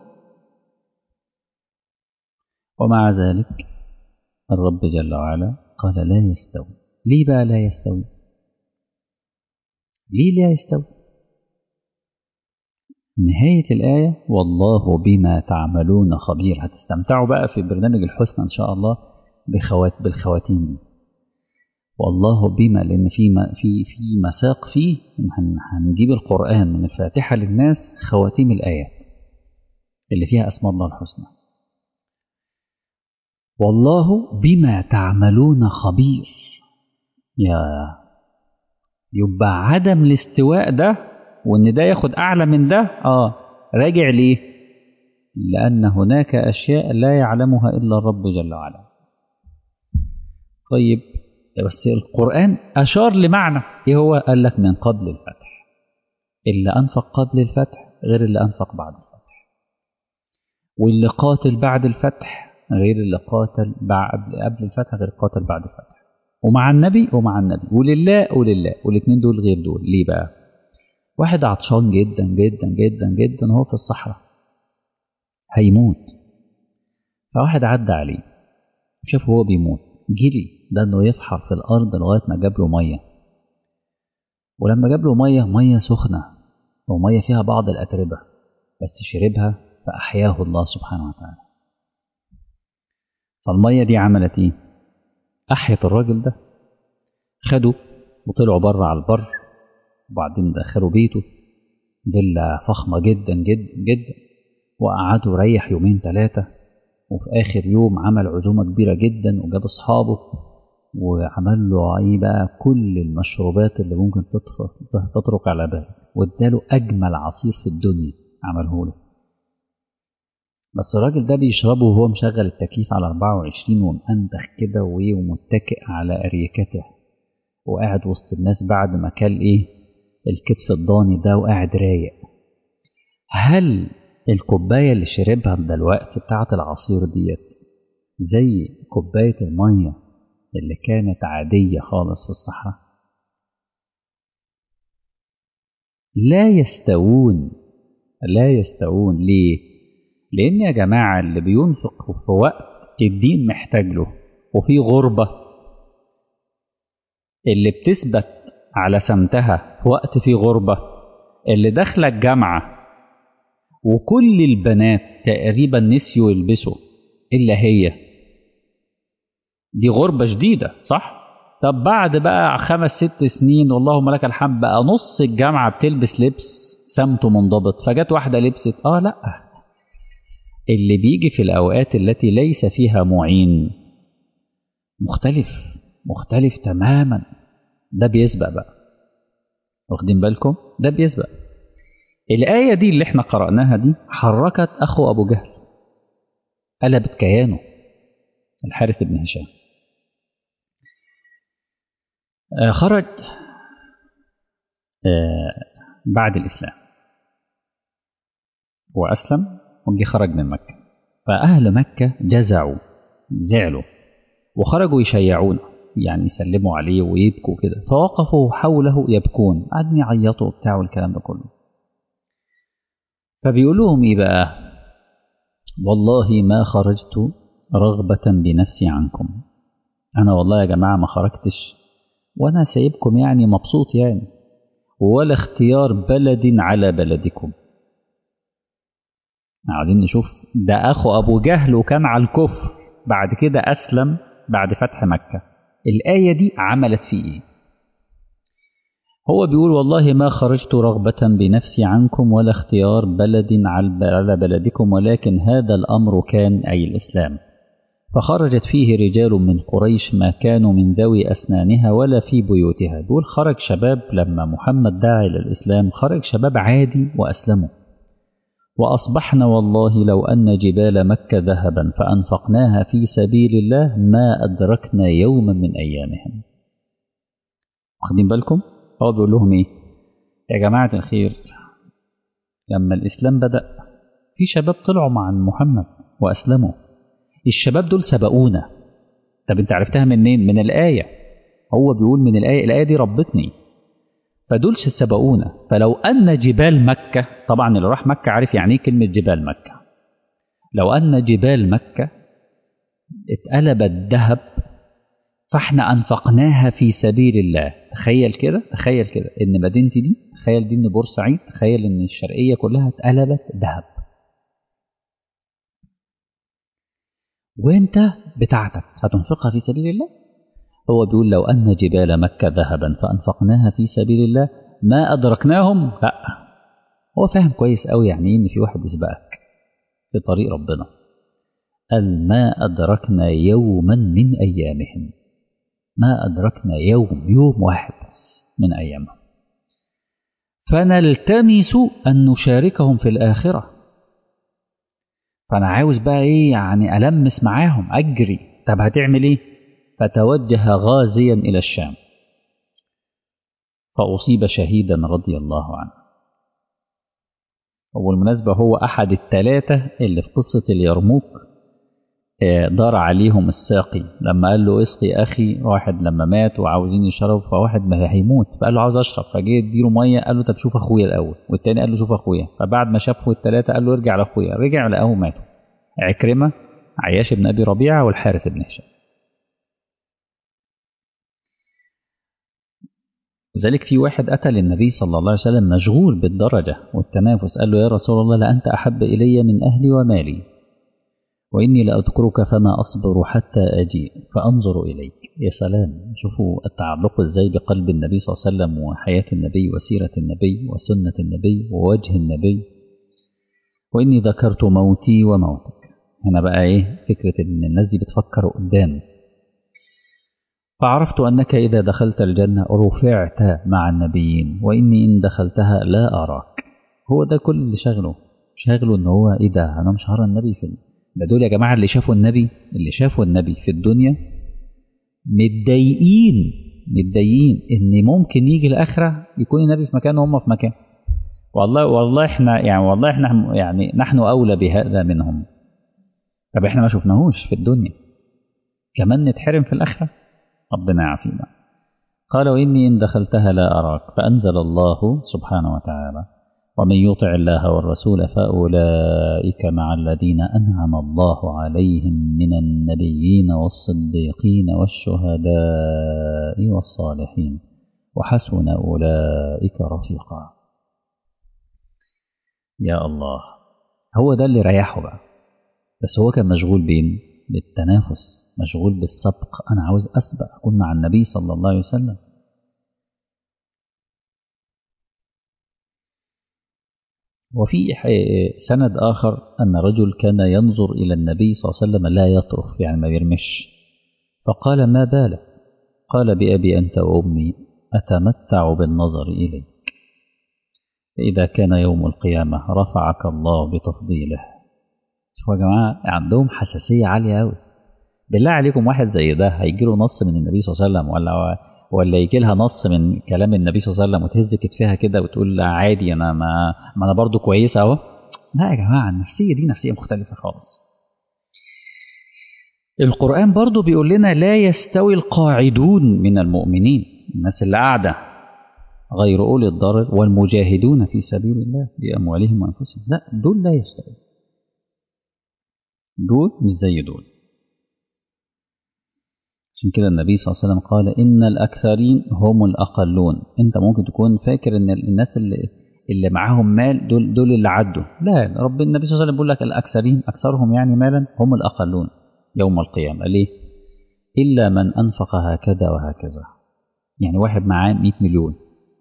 ومع ذلك الرب جل وعلا قال لا يستوي. ليه بقى لا يستوي؟ ليه لا يستوي؟ نهاية الآية والله بما تعملون خبير. هتستمتعوا بقى في برنامج الحسنى إن شاء الله بالخواتيم دي. والله بما، لأن في مساق فيه هنجيب القرآن من الفاتحة للناس خواتيم الآيات اللي فيها أسماء الله الحسنى. والله بما تعملون خبير. يبقى عدم الاستواء ده وإن ده ياخد أعلى من ده راجع ليه؟ لأن هناك أشياء لا يعلمها إلا الرب جل وعلا. طيب بس القرآن أشار لمعنى إيه هو؟ قال لك من قبل الفتح. اللي أنفق قبل الفتح غير اللي أنفق بعد الفتح، واللي قاتل بعد الفتح غير اللي قاتل قبل الفتح، غير قاتل بعد الفتح، ومع النبي ولله والاثنين دول غير دول. ليه بقى؟ واحد عطشان جدا جدا جدا جدا وهو في الصحراء هيموت، فواحد عدى عليه شاف هو بيموت، جري ده انه يفحر في الارض لغايه ما جاب له ميه، ولما جاب له ميه سخنه وميه فيها بعض الاتربه، بس شربها فاحياه الله سبحانه وتعالى. فالميه دي عملت ايه؟ احيت الراجل ده. خدوا وطلعوا بره على البر، وبعدين دخلوا بيته، فيلا فخمه جدا جدا جدا، وقعدوا ريح يومين 3، وفي آخر يوم عمل عزومة كبيرة جدا وجاب أصحابه وعمل له ايه بقى كل المشروبات اللي ممكن تطرق على باله، واداله أجمل عصير في الدنيا عمله له. بس الراجل ده بيشربه وهو مشغل التكييف على 24 ومأنتخ كده ومتكئ على أريكته، وقاعد وسط الناس بعد ما كل الكتف الضاني ده وقاعد رايق. هل الكوباية اللي شربها دلوقتي بتاعة العصير ديت زي كوباية المية اللي كانت عادية خالص في الصحراء؟ لا يستوون. ليه؟ لأن يا جماعة اللي بينفق في وقت الدين محتاج له وفي غربة، اللي بتثبت على سمتها في وقت في غربة، اللي داخلة الجامعة وكل البنات تقريبا نسيوا يلبسوا إلا هي، دي غربة شديدة صح؟ طب بعد بقى 5-6 سنين واللهم لك الحمد بقى نص الجامعة بتلبس لبس سمته منضبط، فجت واحدة لبست لا. اللي بيجي في الأوقات التي ليس فيها معين مختلف تماما، ده بيسبق بقى. واخدين بالكم؟ ده بيسبق. الآية دي اللي احنا قرأناها دي حركت أخو أبو جهل، قلبت كيانه، الحارث بن هشام. خرج بعد الإسلام وأسلم وجي خرج من مكة، فأهل مكة زعلوا وخرجوا يشيعونه، يعني يسلموا عليه ويبكوا كده، فوقفوا حوله يبكون، قعدوا يعيطوا وبتاع والكلام ده كله. فبيقول لهم ايه بقى؟ والله ما خرجت رغبة بنفسي عنكم، انا والله يا جماعة ما خرجتش وانا سايبكم يعني مبسوط يعني، ولا اختيار بلد على بلدكم. عايزين نشوف ده اخو ابو جهل وكان على الكفر، بعد كده اسلم بعد فتح مكة. الآية دي عملت فيه ايه؟ هو بيقول والله ما خرجت رغبة بنفسي عنكم ولا اختيار بلد على بلدكم، ولكن هذا الأمر كان أي الإسلام، فخرجت فيه رجال من قريش ما كانوا من ذوي أسنانها ولا في بيوتها. بيقول خرج شباب لما محمد دعا إلى الإسلام، خرج شباب عادي وأسلموا، وأصبحنا والله لو أن جبال مكة ذهبا فأنفقناها في سبيل الله ما أدركنا يوما من أيامهم. واخدين بالكم؟ هو بيقول لهم ايه؟ يا جماعة الخير، لما الإسلام بدأ في شباب طلعوا مع محمد وأسلموا، الشباب دول سبقونا. طب انت عرفتها منين؟ من الآية. هو بيقول من الآية دي ربتني، فدول سبقونا. فلو أن جبال مكة، طبعا اللي راح مكة عارف يعني ايه كلمة جبال مكة، لو أن جبال مكة اتقلبت ذهب فاحنا أنفقناها في سبيل الله. تخيل كده ان مدينتي دي تخيل دي ان بورسعيد، تخيل ان الشرقية كلها اتقلبت ذهب، وانت بتاعتك هتنفقها في سبيل الله. هو بيقول لو أن جبال مكة ذهبا فأنفقناها في سبيل الله ما أدركناهم. لا، هو فاهم كويس قوي يعني إيه إن في واحد يسبقك في طريق ربنا. قال ما أدركنا يوما من أيامهم، ما أدركنا يوم واحد بس من أيامهم، فنلتمس أن نشاركهم في الآخرة. فأنا عاوز بقى إيه يعني ألمس معاهم أجري. طب هتعمل إيه؟ فتوجه غازيا إلى الشام فأصيب شهيدا رضي الله عنه. وبالمناسبة هو أحد الثلاثة اللي في قصة اليرموك دار عليهم الساقي لما قال له اسقي أخي، واحد لما مات وعاوزين يشرب، فواحد ما هيموت فقال له عاوز أشرب، فجه يديله مية قال له طب شوف أخويا الأول، والتاني قال له شوف أخويا، فبعد ما شافه الثلاثة قال له ارجع لأخويا، رجع لقاه ماتوا، عكرمة، عياش بن أبي ربيعة، والحارث بن هشام. لذلك في واحد أتى للنبي صلى الله عليه وسلم مشغول بالدرجة والتنافس، قال له يا رسول الله لأنت أحب إلي من أهلي ومالي، وإني لأذكرك فما أصبر حتى أجيء فأنظر إليك. يا سلام، شوفوا التعلق إزاي بقلب النبي صلى الله عليه وسلم وحياة النبي وسيرة النبي وسنة النبي ووجه النبي. وإني ذكرت موتي وموتك. هنا بقى إيه فكرة إن الناس دي بتفكر قدام. فعرفت أنك إذا دخلت الجنة رفعت مع النبيين، وإني إن دخلتها لا أراك. هو ده كل اللي شغله إن هو إيه ده، أنا مش هرى النبي في ده. دول يا جماعة اللي شافوا النبي في الدنيا متضايقين إن ممكن يجي الآخرة يكون النبي في مكان وهم في مكان. والله إحنا يعني نحن أولى بهذا منهم. طب إحنا ما شفناهوش في الدنيا، كمان نتحرم في الآخرة؟ ربنا يعافينا. قال وإني إن دخلتها لا أراك. فأنزل الله سبحانه وتعالى ومن يطع الله والرسول فأولئك مع الذين أنعم الله عليهم من النبيين والصديقين والشهداء والصالحين وحسن أولئك رفيقا. يا الله، هو ده اللي ريحه بقى. بس هو كان مشغول بالتنافس، مشغول بالسبق. أنا عاوز أسبق أكون مع النبي صلى الله عليه وسلم. وفي سند آخر أن رجل كان ينظر إلى النبي صلى الله عليه وسلم لا يطرف، يعني ما يرمش، فقال ما بالك؟ قال بأبي أنت وأمي أتمتع بالنظر إليك، فإذا كان يوم القيامة رفعك الله بتفضيله. شوفوا يا جماعة، عندهم حساسية عالية أوي. بالله عليكم واحد زي ده هيجي له نص من النبي صلى الله عليه وسلم ولا يجي لها نص من كلام النبي صلى الله عليه وسلم وتهز كتفها كده وتقول لا عادي أنا ما أنا برضو كويسة أهو؟ لا يا جماعة، النفسية دي نفسية مختلفة خالص. القرآن برضو بيقول لنا لا يستوي القاعدون من المؤمنين، الناس اللي قاعدة غير أولي الضرر، والمجاهدون في سبيل الله بأموالهم وأنفسهم. لا، دول لا يستوي، دول مش زي دول. عشان كده النبي صلى الله عليه وسلم قال إن الأكثرين هم الأقلون. أنت ممكن تكون فاكر إن الناس اللي معاهم مال دول اللي عدوا. لا، رب النبي صلى الله عليه وسلم بيقول لك الأكثرين، أكثرهم يعني مالا، هم الأقلون يوم القيامة. ليه؟ إلا من أنفق هكذا وهكذا. يعني واحد معاه 100 مليون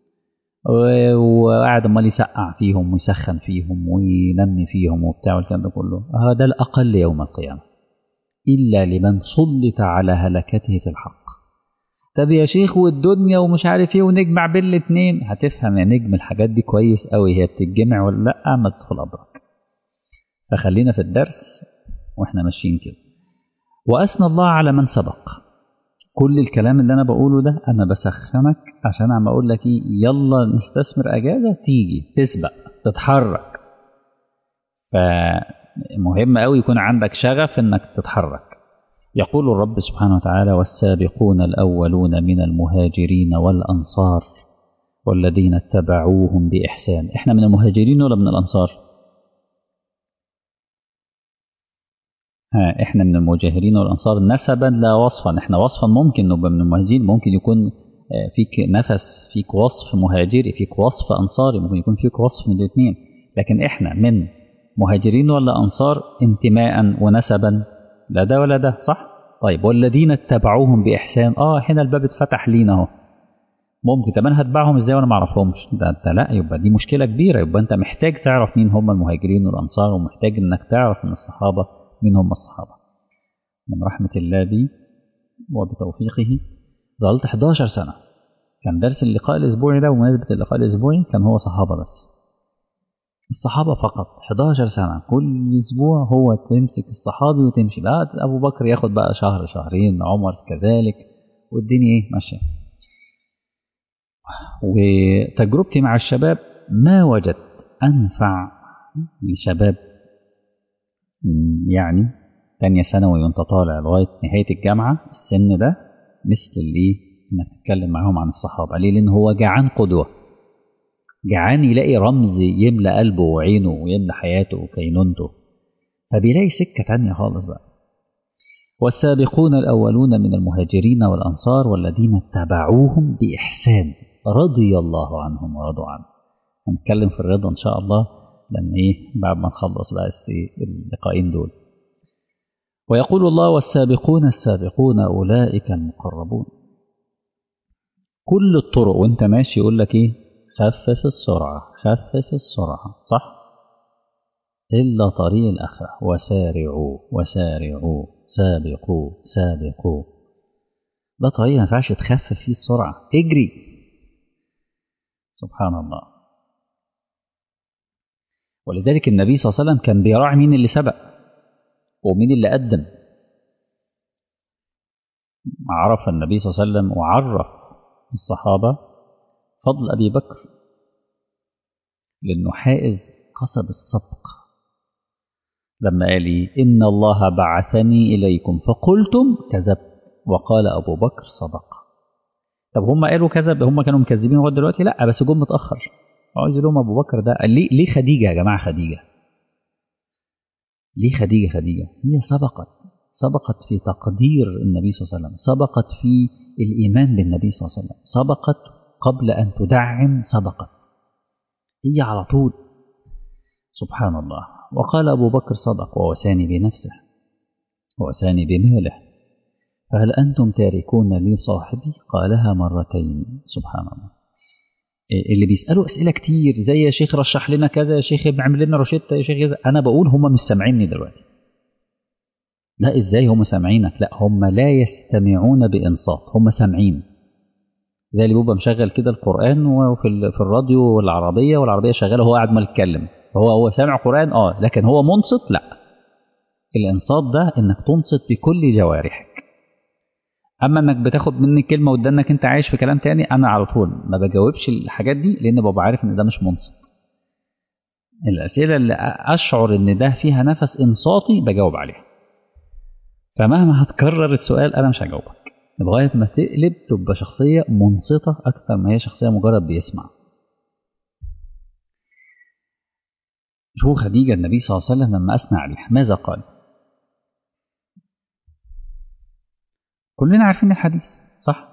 وقاعد امال يسقع فيهم ويسخن فيهم وينمي فيهم وبتاع والكلام ده كله، هذا الأقل يوم القيامة. إلا لمن سلط على هلكته في الحق. طب يا شيخ والدنيا ومش عارف ايه ونجمع بين الاثنين، هتفهم يا نجم الحاجات دي كويس قوي، هي بتتجمع ولا لا ما تدخل أبرك. فخلينا في الدرس واحنا ماشيين كده. وأثنى الله على من سبق. كل الكلام اللي أنا بقوله ده أنا بسخنك عشان عم أقول لك إيه، يلا نستثمر أجازة تيجي تسبق تتحرك. فمهم قوي يكون عندك شغف إنك تتحرك. يقول الرب سبحانه وتعالى والسابقون الأولون من المهاجرين والأنصار والذين اتبعوهم بإحسان. إحنا من المهاجرين ولا من الأنصار؟ إحنا من المهاجرين والأنصار نسبا لا وصفا. إحنا وصفا ممكن نبقى من المهاجرين، ممكن يكون فيك نفس، فيك وصف مهاجري، فيك وصف أنصاري، ممكن يكون فيك وصف من الاثنين. لكن إحنا من مهاجرين ولا أنصار انتماء ونسبا؟ لا ده ولا ده، صح؟ طيب والذين اتبعوهم بإحسان، هنا الباب اتفتح لينا اهو. ممكن طب انا هتبعهم ازاي وانا ما اعرفهمش؟ ده انت لا، يبقى دي مشكله كبيره. يبقى انت محتاج تعرف مين هم المهاجرين والانصار، ومحتاج انك تعرف من الصحابه مين هم الصحابه. من رحمه الله بي وبتوفيقه ظلت 11 سنه. كان درس اللقاء الاسبوعي ده ومناسبه اللقاء الاسبوعي كان هو صحابه بس، الصحابه فقط. 11 سنه كل اسبوع هو تمسك الصحابي وتمشي. لا ابو بكر ياخد بقى شهر شهرين، عمر كذلك، والدنيا ايه ماشيه. وتجربتي مع الشباب ما وجدت أنفع لشباب يعني تانية ثانوي وانت طالع لغاية نهاية الجامعة، السن ده مثل اللي انك تتكلم معاهم عن الصحابة. ليه؟ لأن هو جعان قدوة، جعان يلاقي رمز يملأ قلبه وعينه ويملأ حياته وكينونته، فبيلاقي سكة تانية خالص بقى. والسابقون الأولون من المهاجرين والأنصار والذين اتبعوهم بإحسان رضي الله عنهم ورضوا عنه. هنتكلم في الرضا إن شاء الله لما بعد ما نخلص بقى اللقاءين دول. ويقول الله والسابقون السابقون أولئك المقربون. كل الطرق وانت ماشي يقول لك خفف السرعة، خفف السرعة، صح؟ إلا طريق الآخرة، وسارعوا وسارعوا سابقوا سابقوا. ده طريق ما ينفعش تخفف فيه السرعة، اجري. سبحان الله. ولذلك النبي صلى الله عليه وسلم كان بيراعي مين اللي سبق ومين اللي قدم. عرف النبي صلى الله عليه وسلم وعرف الصحابة فضل أبي بكر لأنه حائز قصب السبق. لما قال إن الله بعثني إليكم فقلتم كذبت وقال أبو بكر صدق. طب هم قالوا كذب، هم كانوا مكذبين لغايه دلوقتي؟ لا، بس جم متأخر. عايز لهم أبو بكر ده ليه خديجة يا جماعة؟ خديجة ليه؟ خديجة هي سبقت في تقدير النبي صلى الله عليه وسلم، سبقت في الإيمان بالنبي صلى الله عليه وسلم، سبقت قبل أن تدعم، سبقت هي على طول. سبحان الله. وقال أبو بكر صدق ووساني بنفسه ووساني بماله، فهل أنتم تاركون لي صاحبي؟ قالها مرتين. سبحان الله. اللي بيسألوا أسئلة كتير زي يا شيخ رشح لنا كذا، يا شيخ اعمل لنا روشتة، يا شيخ كذا، أنا بقول هم مش سامعيني دلوقتي. لا إزاي هم سامعينك؟ لا، هم لا يستمعون بإنصات، هم سامعين. زي اللي بيبقى مشغل كده القرآن وفي الراديو والعربية شغالة وهو قاعد ما يتكلم، هو سامع قرآن لكن هو منصت؟ لا، الإنصات ده إنك تنصت بكل جوارحك. أما إنك بتاخد مني كلمة وتدنك أنت عايش في كلام تاني، أنا على طول ما بجاوبش الحاجات دي لأن ببقى عارف إن ده مش منصت. الأسئلة اللي أشعر إن ده فيها نفس إنصاتي بجاوب عليها. فمهما هتكرر السؤال أنا مش هجاوبك لغاية ما تقلب تبقى شخصية منصتة أكثر ما هي شخصية مجرد بيسمع. شوف خديجة النبي صلى الله عليه وسلم لما أثنى عليها ماذا قال؟ كلنا عارفين الحديث صح؟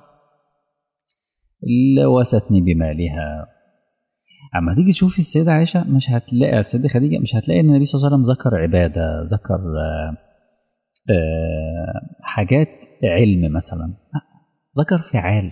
لوستني بمالها. أما تيجي تشوفي السيدة عائشة مش هتلاقي، السيدة خديجة مش هتلاقي إن النبي صلى الله عليه وسلم ذكر عبادة، ذكر حاجات علم مثلا، ذكر فعال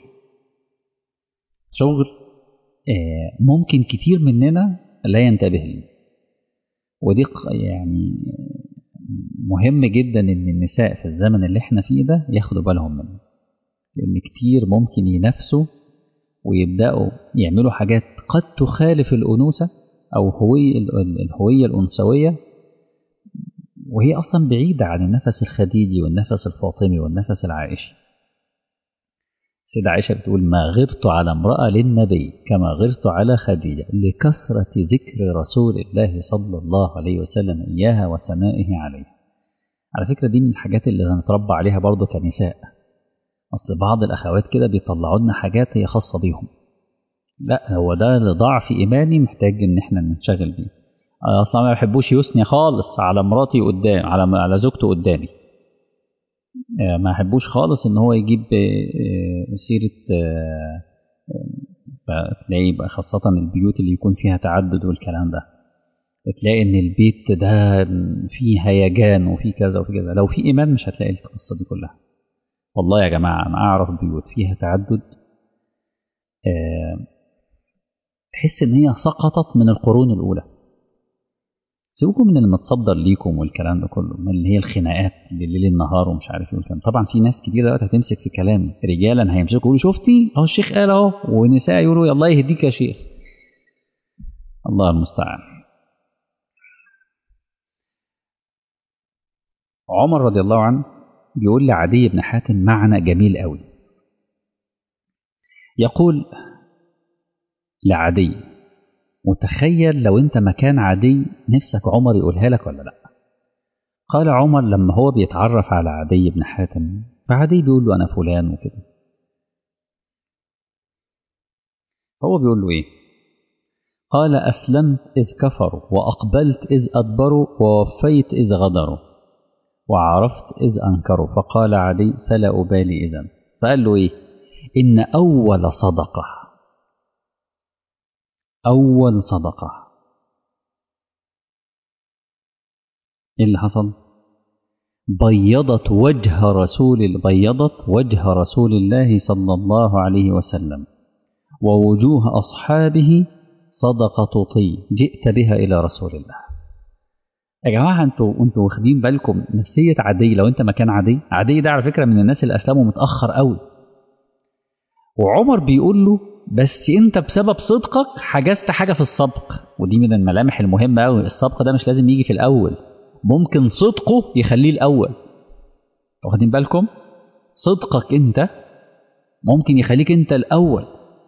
شغل ممكن كتير مننا لا ينتبه له. ودي يعني مهم جدا ان النساء في الزمن اللي احنا فيه ده ياخدوا بالهم منه، لان كتير ممكن ينافسوا ويبداوا يعملوا حاجات قد تخالف الانوثه او الهويه الانثويه، وهي اصلا بعيده عن النفس الخديجي والنفس الفاطمي والنفس العائشي. سيدة عائشة بتقول ما غرت على امرأة للنبي كما غرت على خديجة لكثرة ذكر رسول الله صلى الله عليه وسلم إياها وثنائه عليه. على فكرة دي من الحاجات اللي هنتربى عليها برضو كنساء. أصل بعض الأخوات كده بيطلعوا لنا حاجات هي خاصة بيهم، لا هو ده لضعف إيماني محتاج إن احنا ننشغل بيه. أصلا ما بحبوش يثني خالص على مراتي قدام على زوجته قدامي، ما أحبوش خالص إن هو يجيب سيرة فتلاقي بقى خاصة البيوت اللي يكون فيها تعدد والكلام ده، تلاقي إن البيت ده فيه هيجان وفيه كذا وفيه كذا. لو في إيمان مش هتلاقي القصة دي كلها. والله يا جماعة أنا أعرف بيوت فيها تعدد تحس إن هي سقطت من القرون الأولى. سيبكم من المتصدر ليكم والكلام ده كله، من اللي هي الخناقات اللي ليل النهار ومش عارف ايه والكلام. طبعا في ناس كتير دلوقتي هتمسك في كلامي، رجالا هيمسكوا يقولوا شفتي اهو الشيخ قال اهو، ونساء يقولوا الله يهديك يا شيخ. الله المستعان. عمر رضي الله عنه بيقول لعدي بن حاتم معنى جميل قوي. يقول لعدي: متخيل لو انت مكان عدي نفسك عمر يقولها لك ولا لا؟ قال عمر لما هو بيتعرف على عدي بن حاتم، فعدي بيقول له انا فلان وكده، هو بيقول له ايه؟ قال: اسلمت اذ كفروا، واقبلت اذ ادبروا، ووفيت اذ غدروا، وعرفت اذ انكروا. فقال عدي: فلا ابالي اذا. فقال له ايه؟ ان اول صدقه، اول صدقه ايه اللي حصل؟ بيضت وجه رسول الله صلى الله عليه وسلم ووجوه أصحابه صدقة طي جئت بها إلى رسول الله. يا جماعة انتوا واخدين بالكم نفسية عدي؟ لو انت مكان عدي ده على فكرة من الناس اللي أسلموا متأخر قوي، وعمر بيقول له بس انت بسبب صدقك حجزت حاجة في السبق. ودي من الملامح المهمة قوي، السبق ده مش لازم يجي في الأول، ممكن صدقه يخليه الأول. واخدين بالكم؟ صدقك انت ممكن يخليك انت الأول.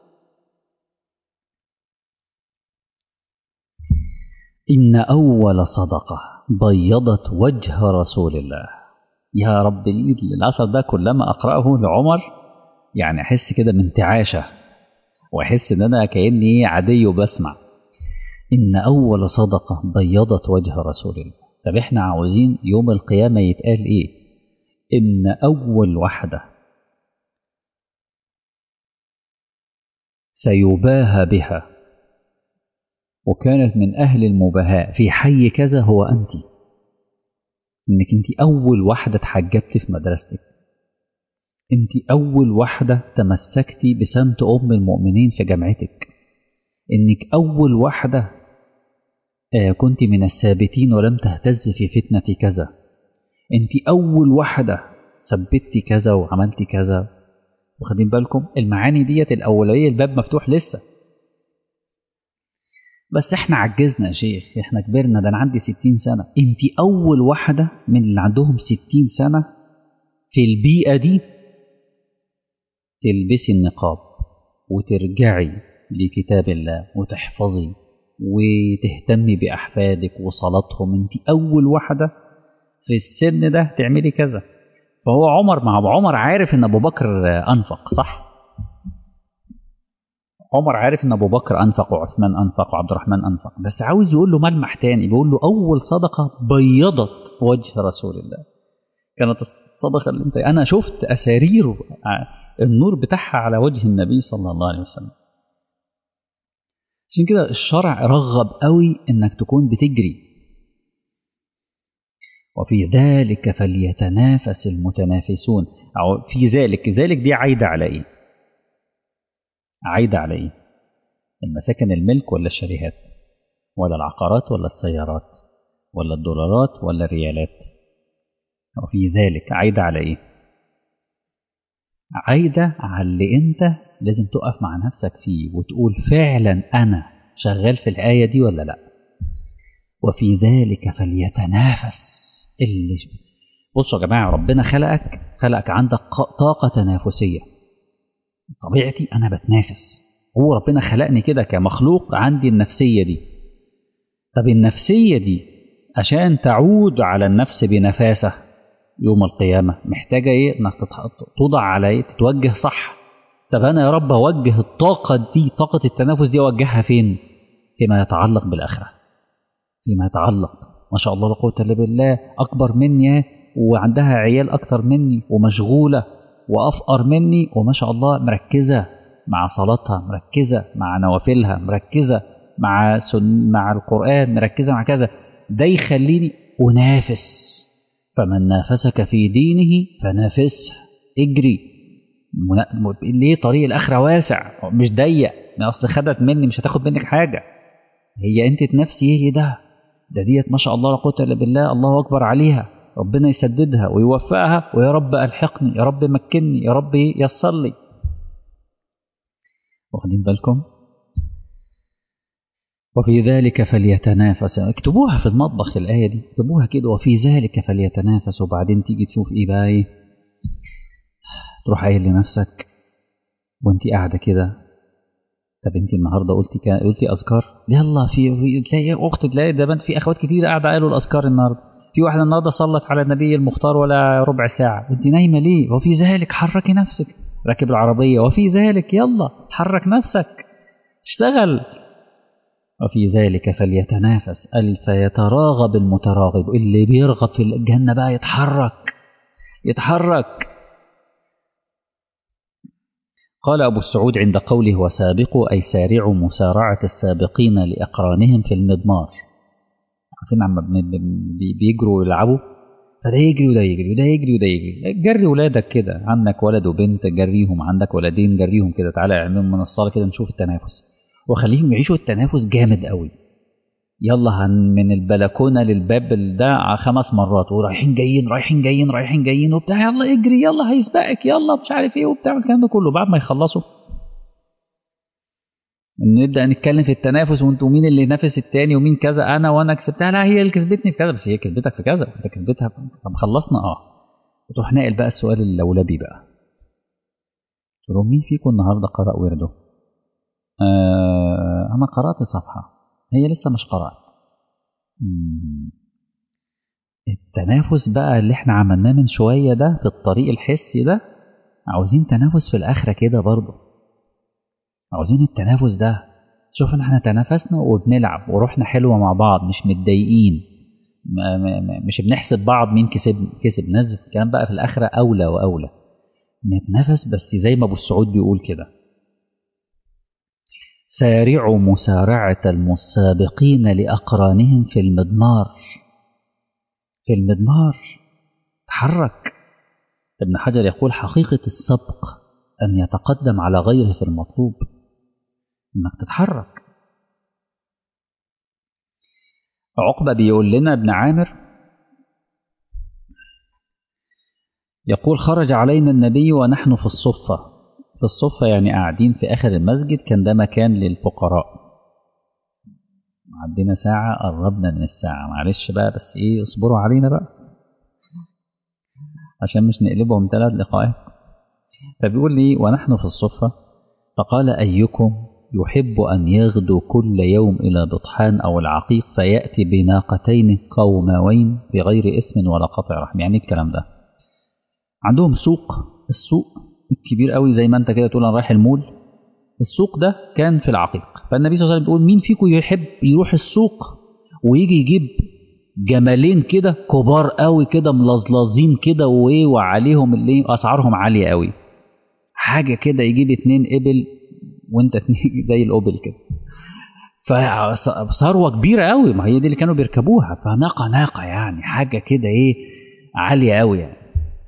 إن أول صدقة بيضت وجه رسول الله. يا رب الأثر ده كلما أقرأه لعمر يعني أحس كده بانتعاشة، وأحس إن أنا كأني عادي وبسمع. إن أول صدقة بيضت وجه رسول الله. طب إحنا عاوزين يوم القيامة يتقال إيه؟ إن أول واحدة سيباهى بها وكانت من أهل المباهاة في حي كذا هو أنت. إنك أنت أول واحدة تحجبت في مدرستك، أنت أول واحدة تمسكتي بسمت أم المؤمنين في جامعتك، إنك أول واحدة كنت من الثابتين ولم تهتز في فتنة كذا، أنت أول واحدة ثبتي كذا وعملتي كذا. واخدين بالكم المعاني ديت الأولية؟ الباب مفتوح لسه، بس احنا عجزنا يا شيخ، احنا كبرنا، ده انا عندي 60 سنة. انت اول واحدة من اللي عندهم 60 سنة في البيئة دي تلبسي النقاب وترجعي لكتاب الله وتحفظي وتهتمي بأحفادك وصلاتهم. انت اول واحدة في السن ده تعملي كذا. فهو عمر، مع عمر عارف ان ابو بكر انفق، صح؟ عمر عارف ان ابو بكر انفق وعثمان انفق وعبد الرحمن انفق، بس عاوز يقول له ملمح تاني، بيقول له اول صدقه بيضت وجه رسول الله كانت الصدقه اللي انا شفت اسارير النور بتاعها على وجه النبي صلى الله عليه وسلم. عشان كده الشرع رغب قوي انك تكون بتجري. وفي ذلك فليتنافس المتنافسون. او في ذلك دي عايده على ايه؟ عايدة على إيه؟ المساكن الملك ولا الشاليهات ولا العقارات ولا السيارات ولا الدولارات ولا الريالات؟ وفي ذلك عايدة على إيه؟ عايدة على اللي أنت لازم تقف مع نفسك فيه وتقول فعلا أنا شغال في الآية دي ولا لأ. وفي ذلك فليتنافس اللي بصوا يا جماعة، ربنا خلقك عندك طاقة تنافسية. طبيعتي أنا بتنافس، هو ربنا خلقني كده كمخلوق عندي النفسية دي. طب النفسية دي عشان تعود على النفس بنفاسة يوم القيامة محتاجة إيه؟ إنك توضع على إيه؟ تتوجه صح. طب أنا يا رب أوجه الطاقة دي، طاقة التنافس دي أوجهها فين؟ فيما يتعلق بالآخرة، فيما يتعلق ما شاء الله لا قوة إلا بالله أكبر مني وعندها عيال أكتر مني ومشغولة وأفقر مني، وما شاء الله مركزة مع صلاتها، مركزة مع نوافلها، مركزة مع القرآن، مركزة مع كذا. ده يخليني أنافس. فمن نافسك في دينه فنافسه، اجري. ليه؟ طريق الآخرة واسع مش ضيق. أصل خدت مني مش هتاخد منك حاجة. هي أنت تنافسي إيه؟ ده ديت ما شاء الله لا قوة إلا بالله، الله أكبر عليها. ربنا يسددها ويوفقها، ويا رب ألحقني، يا رب مكنني، يا رب يسر لي. واخدين بالكم؟ وفي ذلك فليتنافس. اكتبوها في المطبخ الآية دي، اكتبوها كده، وفي ذلك فليتنافس. وبعدين تيجي تشوف إيه بقى؟ إيه؟ تروح قايل لنفسك وانت قاعدة كده، طب انت النهارده قلتي اذكار؟ يلا تلاقي اخت، تلاقي ده بنت في اخوات كتير قاعده قالوا الاذكار النهارده. في واحده النهارده صلت على النبي المختار ولا ربع ساعه. انت نايمه ليه؟ وفي ذلك حركي نفسك. راكب العربيه، وفي ذلك يلا حرك نفسك، اشتغل. وفي ذلك فليتنافس فيتراغب المتراغب. اللي بيرغب في الجنه بقى يتحرك. قال أبو السعود عند قوله وسابقوا أي سارعوا مسارعة السابقين لأقرانهم في المضمار. عارفين عم بيجروا ويلعبوا، فده يجري وده يجري وده يجري وده يجري. جري ولادك كده، عندك ولد وبنت جريهم، عندك ولدين جريهم كده، تعالى اعملهم من الصالة كده نشوف التنافس، وخليهم يعيشوا التنافس جامد قوي. يلا من البلكونة للباب ده 5 مرات، ورايحين جايين رايحين جايين رايحين جايين وبتاع، يلا اجري يلا هيسبقك يلا مش عارف ايه وبتاع الكلام ده كله. بعد ما يخلصوا نبدأ نتكلم في التنافس، وانتوا مين اللي نافس التاني ومين كذا، وانا كسبتها، لا هي اللي كسبتني في كذا، بس هي كسبتك في كذا، انت كسبتها. طب خلصنا وتروح ناقل بقى السؤال اللولبي بقى، تقول لهم مين فيكم النهارده قرأ ورده؟ انا قرأت صفحة، هي لسه مش قرأت. التنافس بقى اللي احنا عملناه من شوية ده في الطريق الحسي ده، عاوزين تنافس في الآخرة كده برضه، عاوزين التنافس ده. شوف احنا تنافسنا وبنلعب وروحنا حلوة مع بعض، مش متضايقين، مش بنحسب بعض مين كسب نزل الكلام بقى. في الآخرة أولى وأولى نتنافس، بس زي ما أبو السعود بيقول كده سارعوا مسارعة المسابقين لأقرانهم في المضمار. في المضمار تحرك. ابن حجر يقول حقيقة السبق أن يتقدم على غيره في المطلوب، إنك تتحرك. عقبة بيقول لنا ابن عامر يقول خرج علينا النبي ونحن في الصفة. في الصفة يعني قاعدين في آخر المسجد، كان ده مكان للفقراء. عندنا ساعة، قربنا من الساعة، معلش بقى بس ايه اصبروا علينا بقى عشان مش نقلبهم 3 لقاءات. فبيقول لي ونحن في الصفة فقال أيكم يحب أن يغدو كل يوم إلى بطحان أو العقيق فيأتي بناقتين قوموين بغير اسم ولا قطع رحم. يعني الكلام ده عندهم سوق، السوق الكبير قوي زي ما انت كده تقول انا رايح المول. السوق ده كان في العقيق، فالنبي صلى الله عليه وسلم بيقول مين فيكم يحب يروح السوق ويجي يجيب جمالين كده كبار قوي كده ملظلظين كده وعليهم اللي اسعارهم عاليه قوي، حاجه كده يجيب 2 إبل وانت 2 زي الأبل كده، فثروه كبيره قوي، ما هي دي اللي كانوا بيركبوها، فناقه يعني حاجه كده ايه عاليه قوي يعني.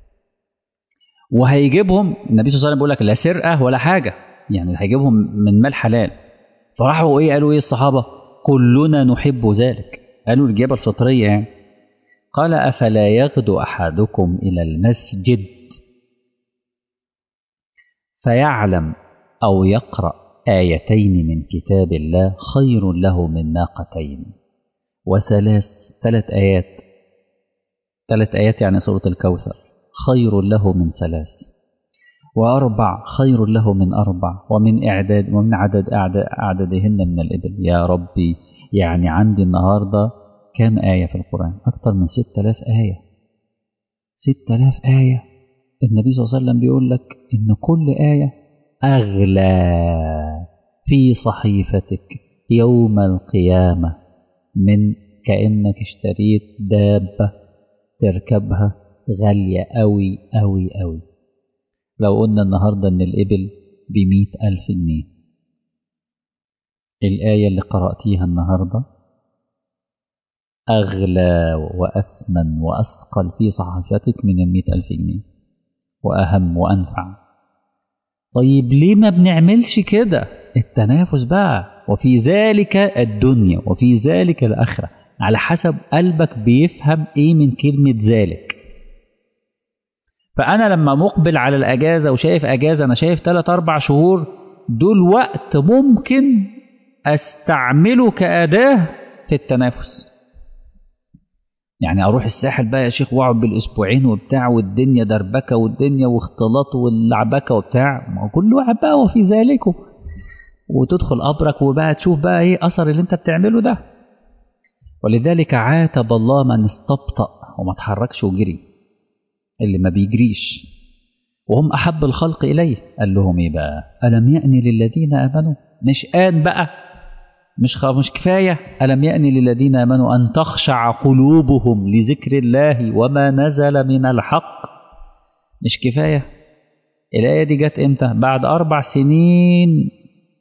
وهيجيبهم النبي صلى الله عليه وسلم بيقول لك لا سرقه ولا حاجه، يعني هيجيبهم من مال حلال. فراحوا قالوا ايه الصحابه؟ كلنا نحب ذلك، قالوا الاجابه الفطريه يعني. قال افلا يغدو احدكم الى المسجد فيعلم او يقرا آيتين من كتاب الله خير له من ناقتين ثلاث آيات. 3 آيات يعني سورة الكوثر خير له من 3، 4 خير له من 4، ومن عددهن من الإبل. يا ربي، يعني عندي النهاردة كام آية في القرآن؟ أكثر من 6000 آية. 6000 آية. النبي صلى الله عليه وسلم بيقول لك إن كل آية أغلى في صحيفتك يوم القيامة من كأنك اشتريت دابة تركبها غالية أوي أوي أوي. لو قلنا النهاردة إن الإبل ب100,000 جنيه، الآية اللي قرأتيها النهاردة أغلى وأثمن وأثقل في صحيفتك من 100,000 جنيه، وأهم وأنفع. طيب ليه ما بنعملش كده؟ التنافس بقى، وفي ذلك الدنيا وفي ذلك الآخرة، على حسب قلبك بيفهم إيه من كلمة ذلك. فأنا لما مقبل على الأجازة وشايف أجازة، أنا شايف 3-4 شهور دول وقت ممكن أستعمله كأداة في التنافس. يعني أروح الساحل بقى يا شيخ وأقعد بالأسبوعين وبتاع، والدنيا دربكة والدنيا واختلاط واللعبكة وبتاع، ما كل واحد بقى وفي ذلك، وتدخل قبرك وبقى تشوف بقى إيه أثر اللي أنت بتعمله ده. ولذلك عاتب الله من استبطأ وما تحركش وجري، اللي ما بيجريش وهم أحب الخلق إليه. قال لهم إيه بقى؟ ألم يأن للذين آمنوا، مش آن بقى، مش كفاية. ألم يأن للذين آمنوا أن تخشع قلوبهم لذكر الله وما نزل من الحق. مش كفاية. الآية دي جت إمتى؟ بعد 4 سنين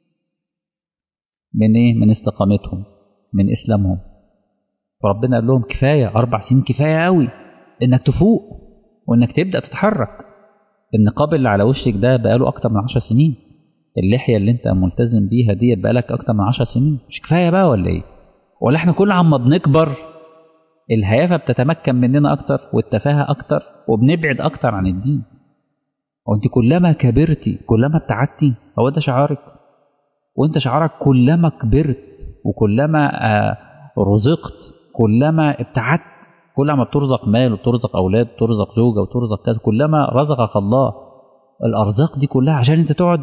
من إيه؟ من استقامتهم، من إسلامهم. فربنا قال لهم كفاية 4 سنين، كفاية قوي إنك تفوق وإنك تبدأ تتحرك. النقاب اللي على وشك ده بقاله أكتر من 10 سنين، اللحية اللي انت ملتزم بيها دي بقالك أكتر من 10 سنين. مش كفاية بقى ولا إيه؟ ولا إحنا كل عما بنكبر الهيافة بتتمكن مننا أكتر والتفاهة أكتر وبنبعد أكتر عن الدين؟ وأنت كلما كبرتي كلما ابتعدتي، هو ده شعارك؟ وأنت شعارك كلما كبرت وكلما رزقت كلما ابتعدت. كل ما بترزق مال وترزق أولاد وترزق زوجة وترزق كذا، كلما رزقك الله الأرزاق دي كلها عشان أنت تقعد.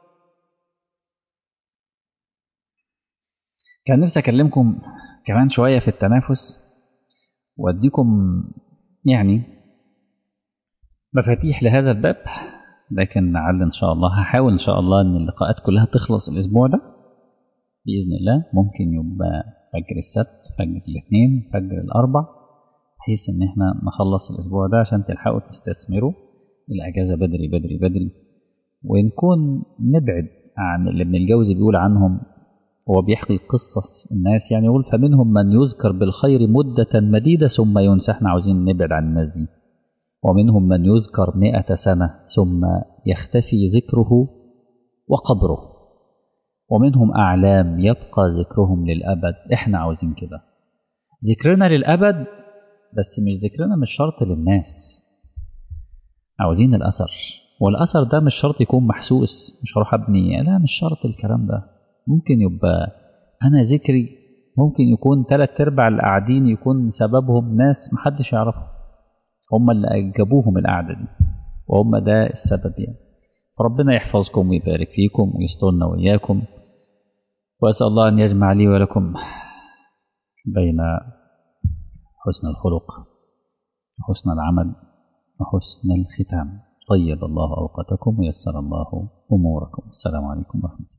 كان نفسي أكلمكم كمان شوية في التنافس وأديكم يعني مفاتيح لهذا الباب، لكن لعل إن شاء الله هحاول إن شاء الله إن اللقاءات كلها تخلص الأسبوع ده بإذن الله. ممكن يبقى فجر السبت، فجر الاثنين، فجر الأربع، بحيث إن إحنا نخلص الأسبوع ده عشان تلحقوا تستثمروا الأجازة بدري بدري بدري، ونكون نبعد عن اللي ابن الجوزي بيقول عنهم. هو بيحكي قصص الناس، يعني يقول فمنهم من يذكر بالخير مدة مديدة ثم ينسى. احنا عاوزين نبعد عن الناس دي. ومنهم من يذكر 100 سنة ثم يختفي ذكره وقبره. ومنهم أعلام يبقى ذكرهم للأبد. احنا عاوزين كده، ذكرنا للأبد، بس مش ذكرنا مش شرط للناس. عاوزين الأثر، والأثر ده مش شرط يكون محسوس. مش هروح أبني، لا مش شرط الكلام ده. ممكن يبقى أنا ذكري ممكن يكون 3/4 اللي قاعدين يكون سببهم ناس محدش يعرفهم، هم اللي أجابوهم القعدة دي، وهم ده السبب يعني. فربنا يحفظكم ويبارك فيكم ويسترنا وإياكم، وأسأل الله أن يجمع لي ولكم بين حسن الخلق وحسن العمل وحسن الختام. طيب الله أوقاتكم ويسر الله أموركم. السلام عليكم ورحمة الله.